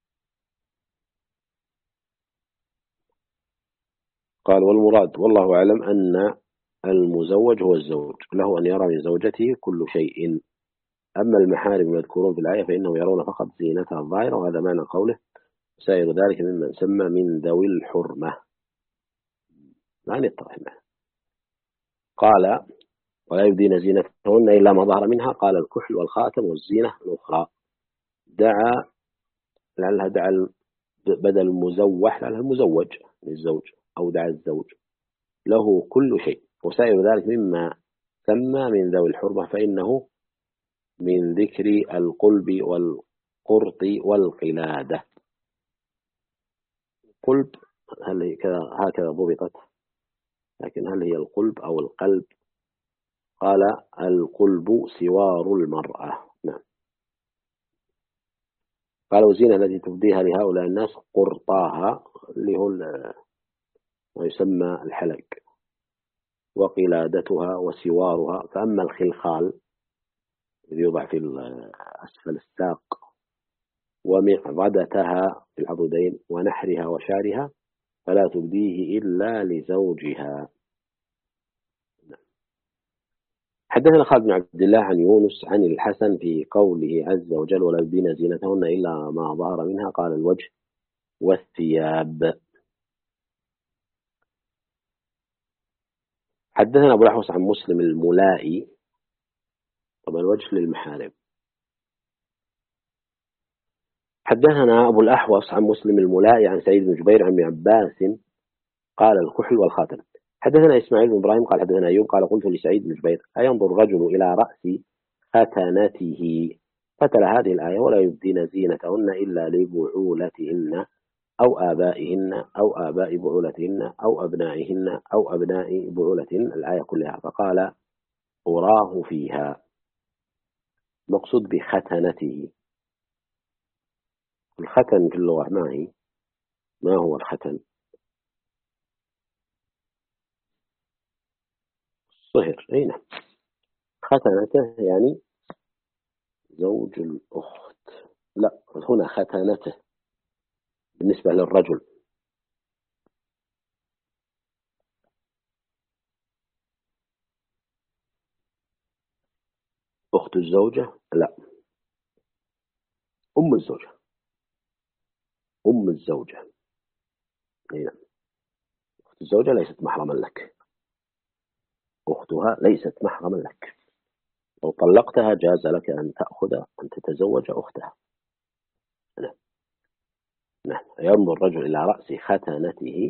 قال والمراد والله أعلم أن المزوج هو الزوج، له أن يرى من زوجته كل شيء. أما المحارم المذكورون في الآية فإنهم يرون فقط زينتها الظاهرة، وهذا معنى قوله سائر ذلك ممن سمى من ذوي الحرمة. لا يتضح معه. قال ولا يبدين زينتهن إلا ما ظهر منها. قال الكحل والخاتم والزينة الأخرى. دعا، لعلها دعا بدل المزوح، لعلها المزوج للزوج، أو دعا الزوج له كل شيء. وسائر ذلك مما سمى من ذوي الحرمة فإنه من ذكر القلب والقرط والقلادة. قلب هل هي هكذا ضبطت، لكن هل هي القلب أو القلب؟ قال القلب سوار المرأة. نعم. قال والزينة التي تبديها لهؤلاء الناس قرطاها، اللي هو ما يسمى الحلق، وقلادتها وسوارها. فأما الخلخال الذي يوضع في أسفل الساق، ومعضدتها في العضدين، ونحرها وشارها، فلا تبديه إلا لزوجها. حدثنا خالد بن عبد الله عن يونس عن الحسن في قوله عز وجل ولا يبدين زينتهن إلا ما ظهر منها. قال الوجه والثياب. حدثنا أبو الأحوص عن مسلم الملائي، طبعا الوجه للمحارم. حدثنا أبو الأحوص عن مسلم الملائي عن سعيد بن جبير عن ابن عباس قال الكحل والخاتم. حدثنا إسماعيل بن إبراهيم قال حدثنا أيوب قال قلت لسعيد بن جبير أينظر الرجل إلى رأس ختنته؟ فتلا هذه الآية ولا يبدين زينتهن إلا لبعولتهن أو آبائهن أو آباء بعولتهن أو أبنائهن أو أبناء بعولتهن، الآية كلها. فقال أراه فيها، مقصود بختنته. الختن في اللغة ما هو الختن؟ صهر، أي نعم. ختنته يعني زوج الأخت. لا، هنا ختنته بالنسبة للرجل. أخت الزوجة، لا، أم الزوجة. أم الزوجة، أي نعم. أخت الزوجة ليست محرما لك، أختها ليست محرما لك. لو طلقتها جاز لك أن تأخذ أن تتزوج أختها. نعم. نعم. ينظر الرجل إلى رأس ختنته،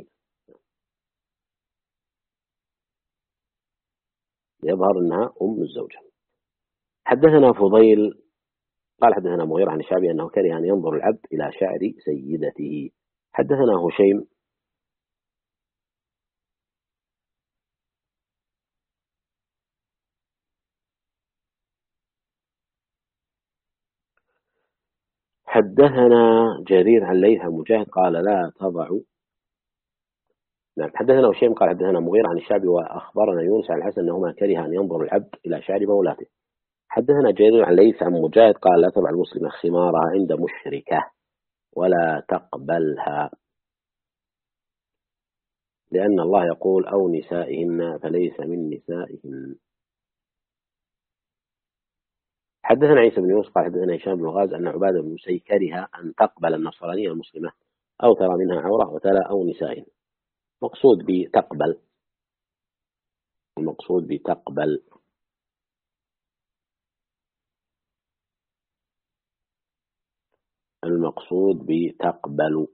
يظهر أنها أم الزوجة. حدثنا فضيل قال حدثنا مغيرة عن الشعبي أنه كره أن ينظر العبد إلى شعر سيدته. حدثنا هشيم حدثنا جرير عن ليث عن مجاهد قال لا تضع. نعم. حدثنا هشيم قال حدثنا مغيرة عن الشعبي وأخبرنا يونس عن الحسن أنهما كره أن ينظر العبد إلى شعر مولاته. حدثنا جرير عن ليث عن مجاهد قال لا تبع المسلم خمارها عند مشركة ولا تقبلها، لأن الله يقول أو نسائهن فليس من نسائهن. حدثنا عيسى بن يوسف قال حدثنا هشام بن غاز أن عبادة بن مسيب كره أن تقبل النصرانية المسلمة أو ترى منها عورة وتلا أو نسائهن. مقصود بتقبل، المقصود بتقبل المقصود بتقبل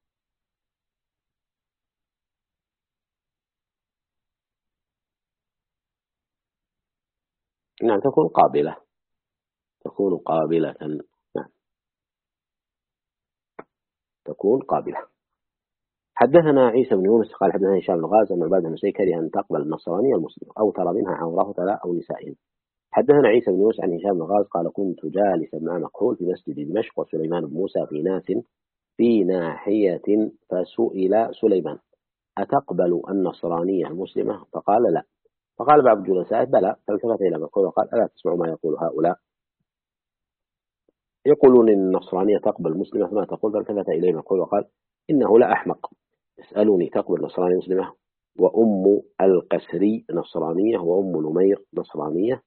نعم تكون قابلة، تكون قابلة، نعم تكون قابلة. حدثنا عيسى بن يونس قال حدثنا هشام بن غاز أن عبادة بن كره أن تقبل النصرانية المسلمة أو ترى منها عورة تلا أو نسائهن. حدثنا عيسى بن يونس عن هشام بن غاز قال كنت جالسا مع مكحول في مسجد دمشق وسليمان بن موسى في ناس في ناحية، فسئل سليمان أتقبل النصرانية المسلمة؟ فقال لا. فقال بعض الجلساء بلى، فالتفت إلى مكحول وقال ألا تسمع ما يقول هؤلاء يقولون إن النصرانية تقبل المسلمة فما تقول؟ فالتفت إليه مكحول وقال إنه لا أحمق، يسألوني تقبل النصرانية مسلمة وأم القسري نصرانية وأم نمير نصرانية.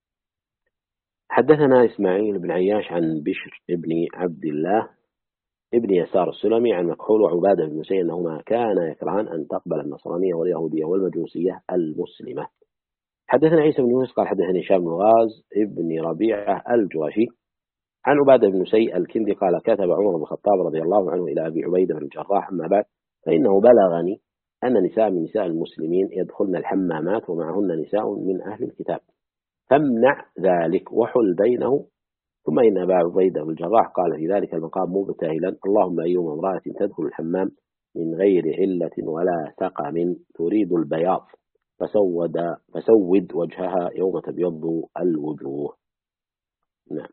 حدثنا إسماعيل بن عياش عن بشر بن عبد الله ابن يسار السلمي عن مكحول وعبادة بن مسيب أنهما كانا يكرهان أن تقبل النصرانية واليهودية والمجوسية المسلمة. حدثنا عيسى بن يونس قال حدثني هشام بن غاز ابن ربيعة الجرشي عن عبادة بن مسيب الكندي قال كتب عمر بن الخطاب رضي الله عنه إلى أبي عبيدة بن الجراح أما بعد فإنه بلغني أن نساء من نساء المسلمين يدخلن الحمامات ومعهن نساء من أهل الكتاب فامنع ذلك وحل بينه. ثم إن أبا عبيدة بن الجراح قال في ذلك المقام مبتهلا اللهم أيما امرأة تدخل الحمام من غير علة ولا سقم تريد البياض فسود وجهها يوم تبيض الوجوه. نعم.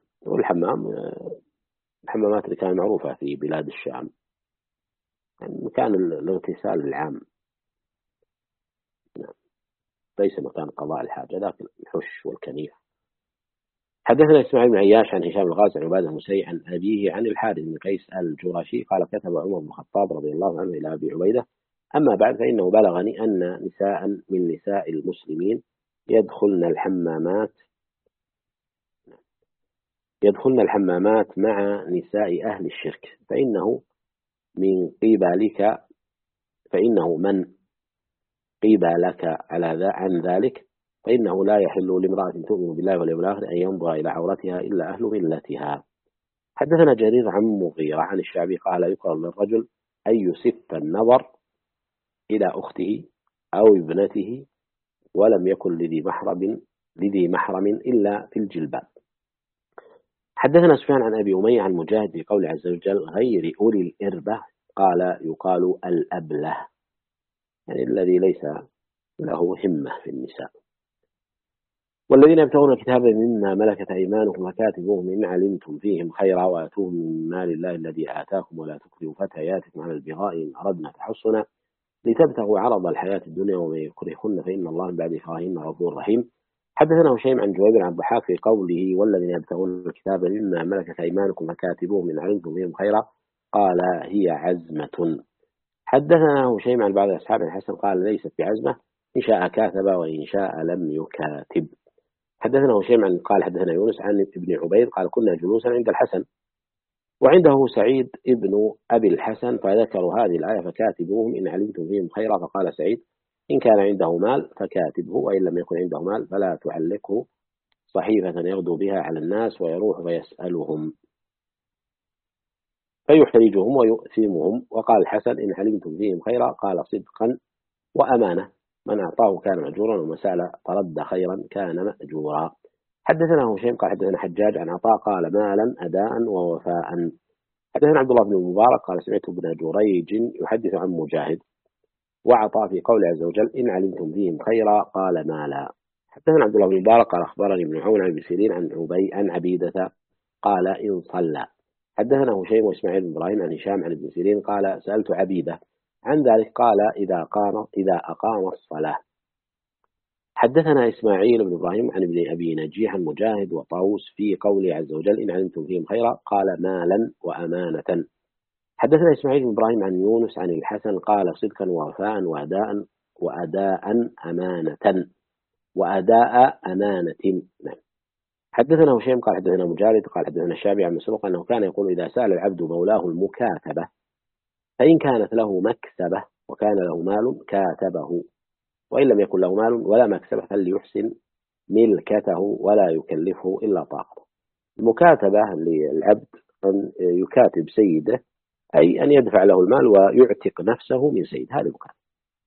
الحمامات اللي كانت معروفة في بلاد الشام يعني مكان الاغتسال العام، نعم ليس مكان قضاء الحاجة لكن الحش والكنيف. حدثنا إسماعيل بن عياش عن هشام الغاز عن عبادة مسيء عن أبيه عن الحارث بن قيس الجرشي قال كتب عمر بن الخطاب رضي الله عنه إلى أبي عبيدة أما بعد فإنه بلغني أن نساء من نساء المسلمين يدخلن الحمامات مع نساء أهل الشرك فإنه من قبلك عن ذلك فإنه لا يحل لامرأة تؤمن بالله واليوم الآخر أن ينظر إلى عورتها إلا أهل ملتها. حدثنا جرير عن مغيرة عن الشعبي قال يقال للرجل أن يسف النظر إلى أخته أو ابنته ولم يكن لذي محرم إلا في الجلباب. حدثنا سفيان عن أبي أمية عن مجاهد بقول عز وجل غير أولي الإربة قال يقال الأبله يعني الذي ليس له همة في النساء. والذين يبتغون الكتاب مما ملكت أيمانكم فكاتبوهم إن علمتم فيهم خيرا وآتوهم من مال الله الذي آتاكم ولا تكرهوا فتياتكم على البغاء إن أردنا تحصنا لتبتغوا عرض الحياة الدنيا ومن يكرهن فإن الله من بعد إكراههن غفور رحيم. حدثنا هشيم عن جويبر عن الضحاك في قوله والذين يبتغون الكتاب مما ملكت أيمانكم فكاتبوهم إن علمتم فيهم خيرا قال هي عزمة. حدثنا هشيم عن بعض أصحاب الحسن قال ليست بعزمة إن شاء كاتب وإن شاء لم يكاتب. حدثنا هشيم عن قال حدثنا يونس عن ابن عبيد قال كنا جلوسا عند الحسن وعنده سعيد ابن أبي الحسن فذكروا هذه الآية فكاتبوهم إن علمتم فيهم خيرا فقال سعيد إن كان عنده مال فكاتبه وإن لم يكن عنده مال فلا تعلقه صحيفة يغدو بها على الناس ويروح ويسألهم فيحرجهم ويؤثمهم. وقال الحسن إن علمتم فيهم خيرا قال صدقا وأمانة من أعطاه كان مأجورا ومن سأل فرد خيرا كان مأجورا. حدثنا هشيم قال حدثنا حجاج عن عطاء قال مالا أداء ووفاء. حدثنا عبد الله بن المبارك قال سمعت ابن جريج يحدث عن مجاهد وعطاء في قول عز وجل إن علمتم فيهم خيرا قال مالا. حدثنا عبد الله بن المبارك قال أخبرني ابن عون عن ابن سيرين عن عبيدة قال إن صلى. حدثنا هشيم وإسماعيل بن إبراهيم عن هشام عن ابن سيرين قال سألت عبيدة عن ذلك قال إذا أقام الصلاة. حدثنا إسماعيل بن إبراهيم عن ابن أبي نجيح عن مجاهد وطاووس في قوله عز وجل إن علمتم فيهم خيرا قال مالا وأمانة. حدثنا إسماعيل بن إبراهيم عن يونس عن الحسن قال صدقا ووفاء وأداء أمانة وأداء أمانة. نعم. حدثنا هشيم قال حدثنا مجالد قال حدثنا الشافعي عن مسروق أنه كان يقول إذا سأل العبد مولاه المكاتبة فإن كانت له مكسبة وكان له مال كاتبه وإن لم يكن له مال ولا مكسبة فليحسن ملكته ولا يكلفه إلا طاقته. المكاتبة للعبد أن يكاتب سيده أي أن يدفع له المال ويعتق نفسه من سيد، هذا المكاتبة.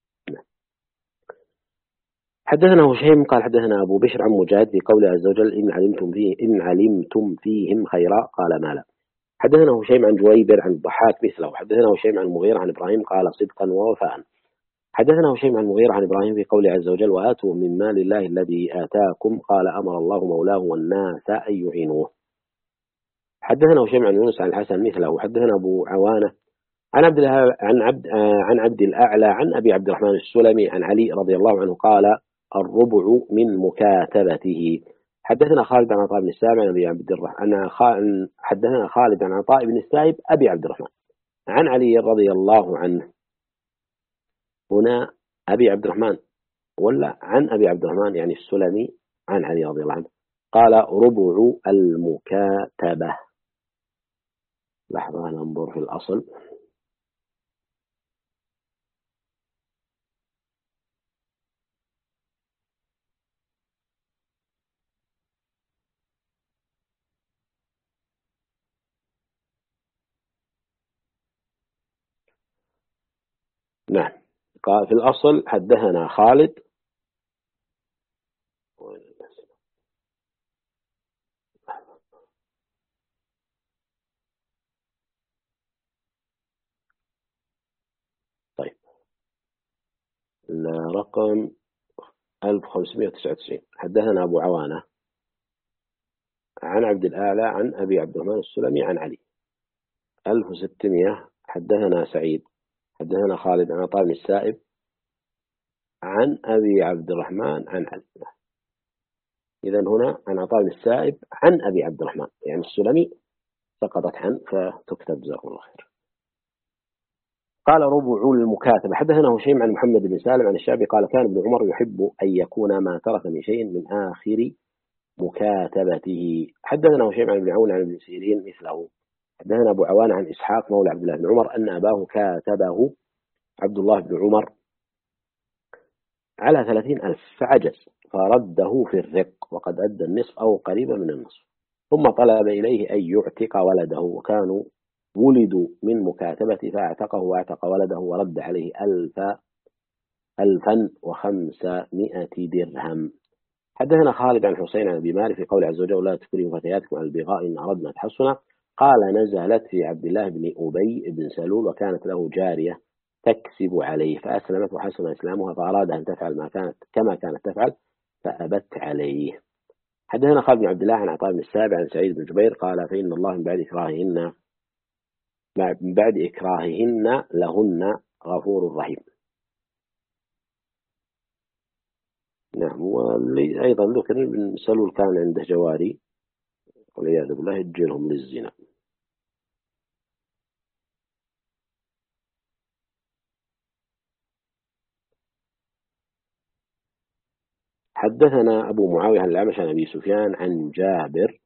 حدثنا هشيم قال حدثنا أبو بشر عن مجاهد في قوله عز وجل إن علمتم فيهم خيرا قال مالا. حدثنا هشيم عن جويبر عن الضحاك مثله. حدثنا هشيم عن المغيرة عن إبراهيم قال صدقا ووفاء. حدثنا هشيم عن المغيرة عن إبراهيم في قوله عز وجل وآتوا من مال الله الذي آتاكم قال أمر الله مولاه والناس أن يعينوه. حدثنا هشيم عن يونس عن الحسن مثله. حدثنا أبو عوانة عن عبد الأعلى عن أبي عبد الرحمن السلمي عن علي رضي الله عنه قال الربع من مكاتبته. حدثنا خالد عن عطاء بن السائب عن أبي عبد الرحمن حدثنا خالد عن عطاء بن السائب أبي عبد الرحمن عن علي رضي الله عنه. هنا أبي عبد الرحمن ولا عن أبي عبد الرحمن يعني السلمي عن علي رضي الله عنه قال ربع المكاتبة. لحظة ننظر في الأصل. نعم قال في الأصل حدثنا خالد طيب الرقم 1599. حدثنا أبو عوانة عن عبد الأعلى عن أبي عبد الرحمن السلمي عن علي. 1600 حدثنا سعيد حدثنا خالد عن عطاء بن السائب عن أبي عبد الرحمن عن علي. إذا هنا عن عطاء بن السائب عن أبي عبد الرحمن يعني السلمي سقطت عن فتكتب جزاكم الله خير. قال ربع المكاتبة. حدثنا هشيم عن محمد بن سالم عن الشعبي قال كان ابن عمر يحب أن يكون ما ترك من شيء من آخر مكاتبته. حدثنا هشيم عن ابن عون عن ابن سيرين مثله. حدثنا أبو عوان عن إسحاق مولى عبد الله بن عمر أن أباه كاتبه عبد الله بن عمر على 30,000 فعجز فرده في الرق وقد أدى النصف أو قريبا من النصف ثم طلب إليه أن يعتق ولده وكانوا ولدوا من مكاتبة فاعتقه واعتق ولده ورد عليه 1500 درهم. حدثنا خالد عن حسين عن أبي مالك في قول عز وجل لا تكرهوا فتياتكم على البغاء إن أردنا تحصنا قال نزلت في عبد الله بن أبي بن سلول وكانت له جارية تكسب عليه فأسلمت وحسن إسلامها فأراد أن تفعل كما كانت تفعل فأبت عليه. حدثنا خالد بن عبد الله عن عطاء بن السائب عن سعيد بن جبير قال فإن الله من بعد إكراههن لهن غفور رحيم. نعم. واللي أيضا ذكر بن سلول كان عنده جواري والعياذ بالله يجيلهم للزنا. حدثنا أبو معاوية عن الأعمش عن أبي سفيان عن جابر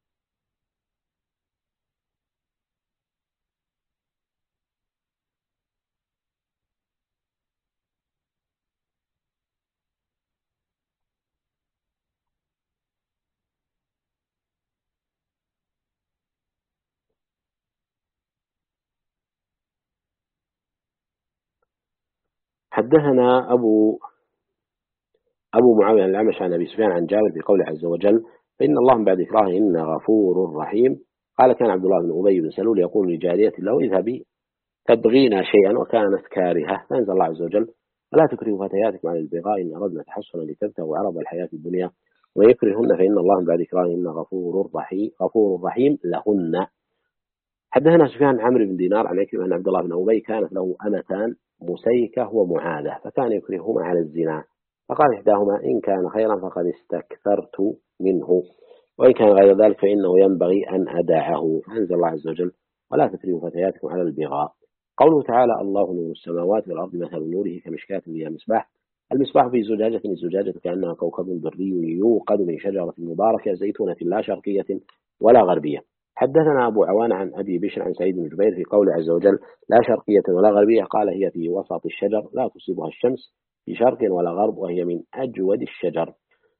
حدثنا أبو معاوية عن الأعمش عن أبي سفيان عن جابر بقوله عز وجل فإن الله من بعد إكراههن غفور رحيم. قال كان عبد الله بن أبي بن سلول يقول لجارية له اذهبي تبغين شيئا وكانت كارهة فأنزل الله عز وجل ولا تكرهوا فتياتكم على البغاء إن أردنا تحصنا لتبتغوا عرض الحياة الدنيا ويكرهن فإن الله من بعد إكراههن غفور رحيم لهن. حدثنا سفيان عن عمرو بن دينار عن عكرمة أن عبد الله بن أبي كانت له أمتان مسيكة ومعاذة فكان يكرههما على الزنا فقال إحداهما إن كان خيرا فقد استكثرت منه، وإن كان غير ذلك فإنه ينبغي أن أدعه. فأنزل الله عز وجل ولا تكرهوا فتياتكم على البغاء. قوله تعالى الله نور السماوات والأرض مثل نوره كمشكاة فيها مصباح. المصباح في زجاجة، الزجاجة كأنها كوكب دري يوقد من شجرة مباركة زيتونة لا شرقية ولا غربية. حدثنا أبو عوان عن أبي بشر عن سعيد بن جبير في قول عز وجل لا شرقية ولا غربية، قال هي في وسط الشجر لا تصيبها الشمس في شرق ولا غرب وهي من أجود الشجر.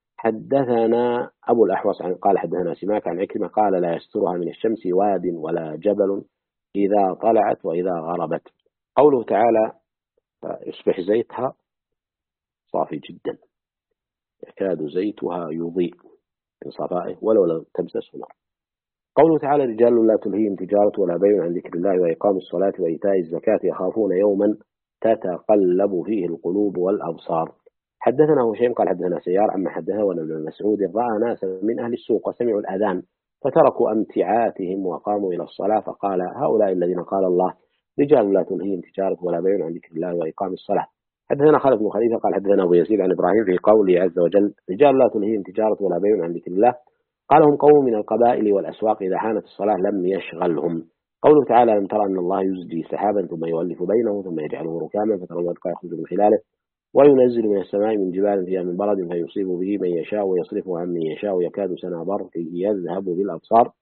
حدثنا أبو الأحوص قال حدثنا سماك عن عكرمة قال لا يسترها من الشمس واد ولا جبل إذا طلعت وإذا غربت. قوله تعالى يصبح زيتها صافي جدا يكاد زيتها يضيء من صفائه ولو لم تمسسه نار. قوله تعالى رجال لا تلهيهم تجارة ولا بيع عن ذكر الله وإقام الصلاة وإيتاء الزكاة يخافون يوما تتقلب فيه القلوب والأبصار. حدثنا هشيم قال حدثنا سيار عما حدثه ابن مسعود رأى ناسا من أهل السوق وسمعوا الأذان فتركوا أمتعاتهم وقاموا إلى الصلاة فقال هؤلاء الذين قال الله رجال لا تلهيهم تجارة ولا بيع عن ذكر الله وإقام الصلاة. حدثنا خالد بن خليفة قال حدثنا أبو يزيد عن إبراهيم في قوله عز وجل رجال لا تلهيهم تجارة ولا بيع عن ذكر الله قال هم قوم من القبائل والأسواق إذا حانت الصلاة لم يشغلهم. قوله تعالى لم ترى أن الله يزجي سحابا ثم يؤلف بينه ثم يجعله ركاما فترى الودق يخرج من خلاله وينزل من السماء من جبال فيها من برد فيصيب به من يشاء ويصرفه عن من يشاء يكاد سنا برقه يذهب بالأبصار.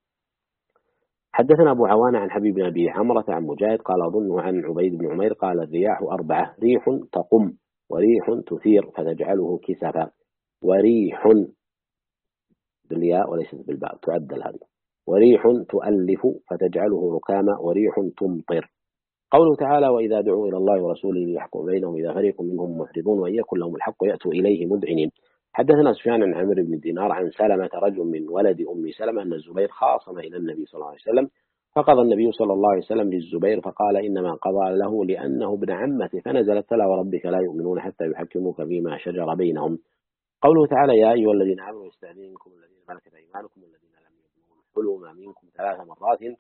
حدثنا أبو عوان عن حبيب بن أبي عمرة عن مجاهد قال أظنه عن عبيد بن عمير قال الرياح 4 ريح تقم وريح تثير فتجعله كسفا وريح بالياء وليست بالباء تعدل هذه وريح تؤلف فتجعله ركاما وريح تمطر. قوله تعالى وإذا دعوا إلى الله ورسوله ليحكم بينهم إذا فريق منهم معرضون وإن يكن لهم الحق يأتوا إليه مذعنين. حدثنا سفيان عن عمرو بن دينار عن سلمة رجل من ولد أم سلمة أن الزبير خاصم إلى النبي صلى الله عليه وسلم فقضى النبي صلى الله عليه وسلم للزبير فقال إنما قضى له لأنه ابن عمته فنزلت فلا وربك لا يؤمنون حتى يحكموك فيما شجر بينهم. قوله تعالى يا أيها الذين آمنوا يستأذنكم الذين ملكت أيمانكم الذين لم يبلغوا الحلم منكم 3 مرات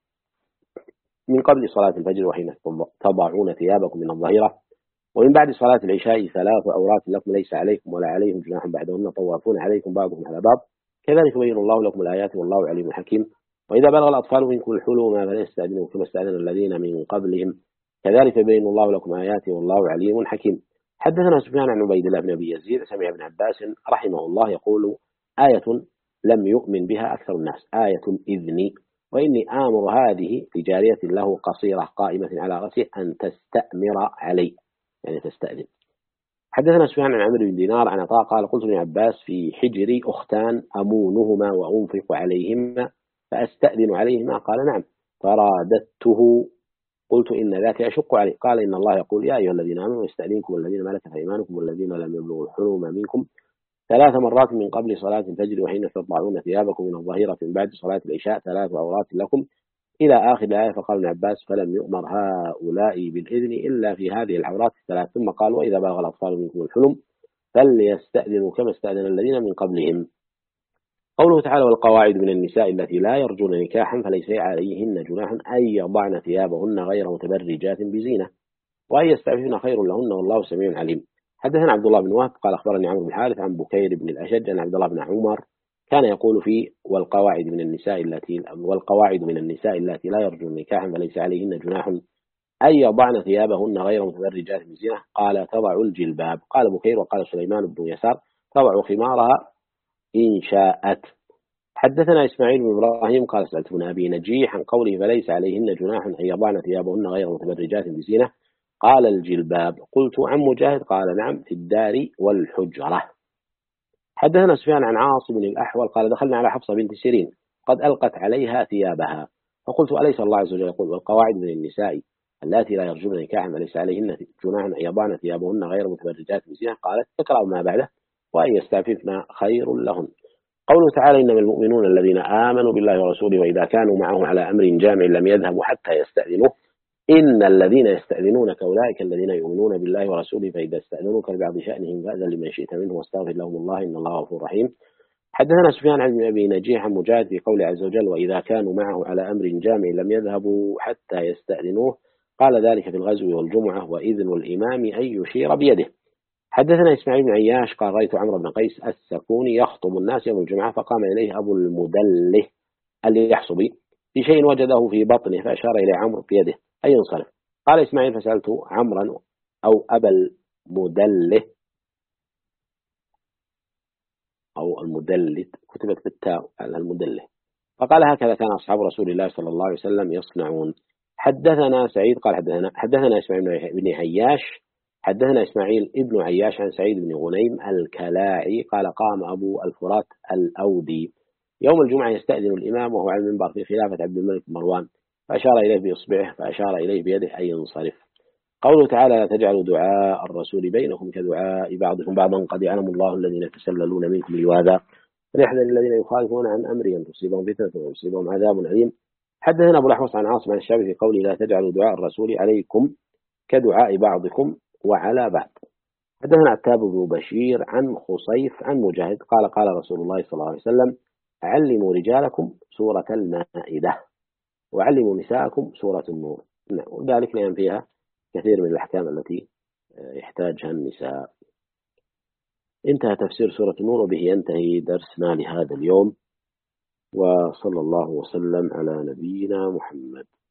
من قبل صلاة الفجر وحين تضعون ثيابكم من الظهيرة ومن بعد صلاة العشاء 3 عورات لكم ليس عليكم ولا عليهم جناح بعدهن طوافون عليكم بعضكم على بعض كذلك يبين الله لكم الآيات والله عليم حكيم. وإذا بلغ الأطفال منكم الحلم فلا يستأذنوا كما استأذن الذين من قبلهم كذلك يبين الله لكم آياته والله عليم حكيم. حدثنا سفيان عن عبيد الله بن أبي يزيد سمع ابن عباس رحمه الله يقول آية لم يؤمن بها أكثر الناس آية الإذن وإني آمر هذه لجارية له قصيرة قائمة على رأسه أن تستأمر علي يعني تستأذن. حدثنا سفيان عن عمرو بن دينار عن عطاء قال قلت لابن عباس في حجري أختان أمونهما وأنفق عليهما فأستأذن عليهما قال نعم فرادته قلت إن ذاك يشق عليه قال إن الله يقول يا أيها الذين آمنوا يستأذنكم الذين ملكت أيمانكم والذين لم يبلغوا الحلم منكم 3 مرات من قبل صلاة الفجر وحين تضعون ثيابكم من الظهيرة من بعد صلاة العشاء 3 عورات لكم إلى آخر الآية. فقال ابن عباس فلم يؤمر هؤلاء بالإذن إلا في هذه العورات 3 ثم قال وإذا بلغ الأطفال منكم الحلم فليستأذنوا كما استأذن الذين من قبلهم. قوله تعالى والقواعد من النساء التي لا يرجون نكاحا فليس عليهن جناح أن يضعن ثيابهن غير متبرجات بزينة وأن يستعففن خير لهن والله سميع عليم. حدثنا عبد الله بن وهب قال أخبرني عمرو بن الحارث عن بكير بن الأشج عن عبد الله بن عمر كان يقول في والقواعد من النساء التي لا يرجون نكاحا فليس عليهن جناح أن يضعن ثيابهن غير متبرجات بزينة قال تضع الجلباب. قال بكير وقال سليمان بن يسار تضع خمارها إن شاءت. حدثنا إسماعيل بن إبراهيم قال سألت ابن أبي نجيح عن قوله فليس عليهن جناح أن يضعن ثيابهن غير متبرجات بزينة قال الجلباب. قلت عن مجاهد قال نعم في الدار والحجرة. حدثنا سفيان عن عاصم بن الأحول قال دخلنا على حفصة بنت سيرين قد ألقت عليها ثيابها فقلت أليس الله عز وجل يقول والقواعد من النساء اللاتي لا يرجون نكاحا فليس عليهن جناح أن يضعن ثيابهن غير متبرجات بزينة قالت تقرأ ما بعده وأن يستعففن خير لهن. قوله تعالى إنما المؤمنون الذين آمنوا بالله ورسوله وإذا كانوا معه على أمر جامع لم يذهبوا حتى يستأذنوه إن الذين يستأذنونك أولئك الذين يؤمنون بالله ورسوله فإذا استأذنوك لبعض شأنهم فأذن لمن شئت منه واستغفر لهم الله إن الله غفور رحيم. حدثنا سفيان عن أبي نجيح عن مجاهد في قول عز وجل وإذا كانوا معه على أمر جامع لم يذهبوا حتى يستأذنوه قال ذلك في الغزو والجمعة وإذن الإمام أن يشير بيده. حدثنا إسماعيل بن عياش قال رأيت عمرو بن قيس السكوني يخطب الناس يوم الجمعة فقام إليه أبو المدله اللي يحصبي في شيء وجده في بطنه فأشار إلى عمرو بيده أي ينصرف. قال إسماعيل فسألت عمرا أو أبا المدله أو المدلت كتبت بالتاء على المدله فقال هكذا كان أصحاب رسول الله صلى الله عليه وسلم يصنعون. حدثنا سعيد قال حدثنا إسماعيل بن عياش حدثنا إسماعيل ابن عياش عن سعيد بن غنيم الكلاعي قال قام أبو الفرات الأودي يوم الجمعة يستأذن الإمام وهو على المنبر في خلافة عبد الملك مروان فأشار إليه بإصبعه فأشار إليه بيده أن ينصرف. قوله تعالى لا تجعلوا دعاء الرسول بينكم كدعاء بعضكم بعضا قد يعلم الله الذين يتسللون منكم لواذا فليحذر الذين يخالفون عن أمره أن تصيبهم فتنة ويصيبهم عذاب أليم. حدثنا أبو الأحوص عن عاصم عن الشعبي في قوله لا تجعلوا دعاء الرسول عليكم كدعاء بعضكم وعلى بعض. حدثنا عتاب بن بشير عن خصيف عن مجاهد قال قال رسول الله صلى الله عليه وسلم علموا رجالكم سورة المائدة وعلموا نساءكم سورة النور. وذلك لأن فيها كثير من الأحكام التي يحتاجها النساء. انتهى تفسير سورة النور وبه ينتهي درسنا لهذا اليوم وصلى الله وسلم على نبينا محمد.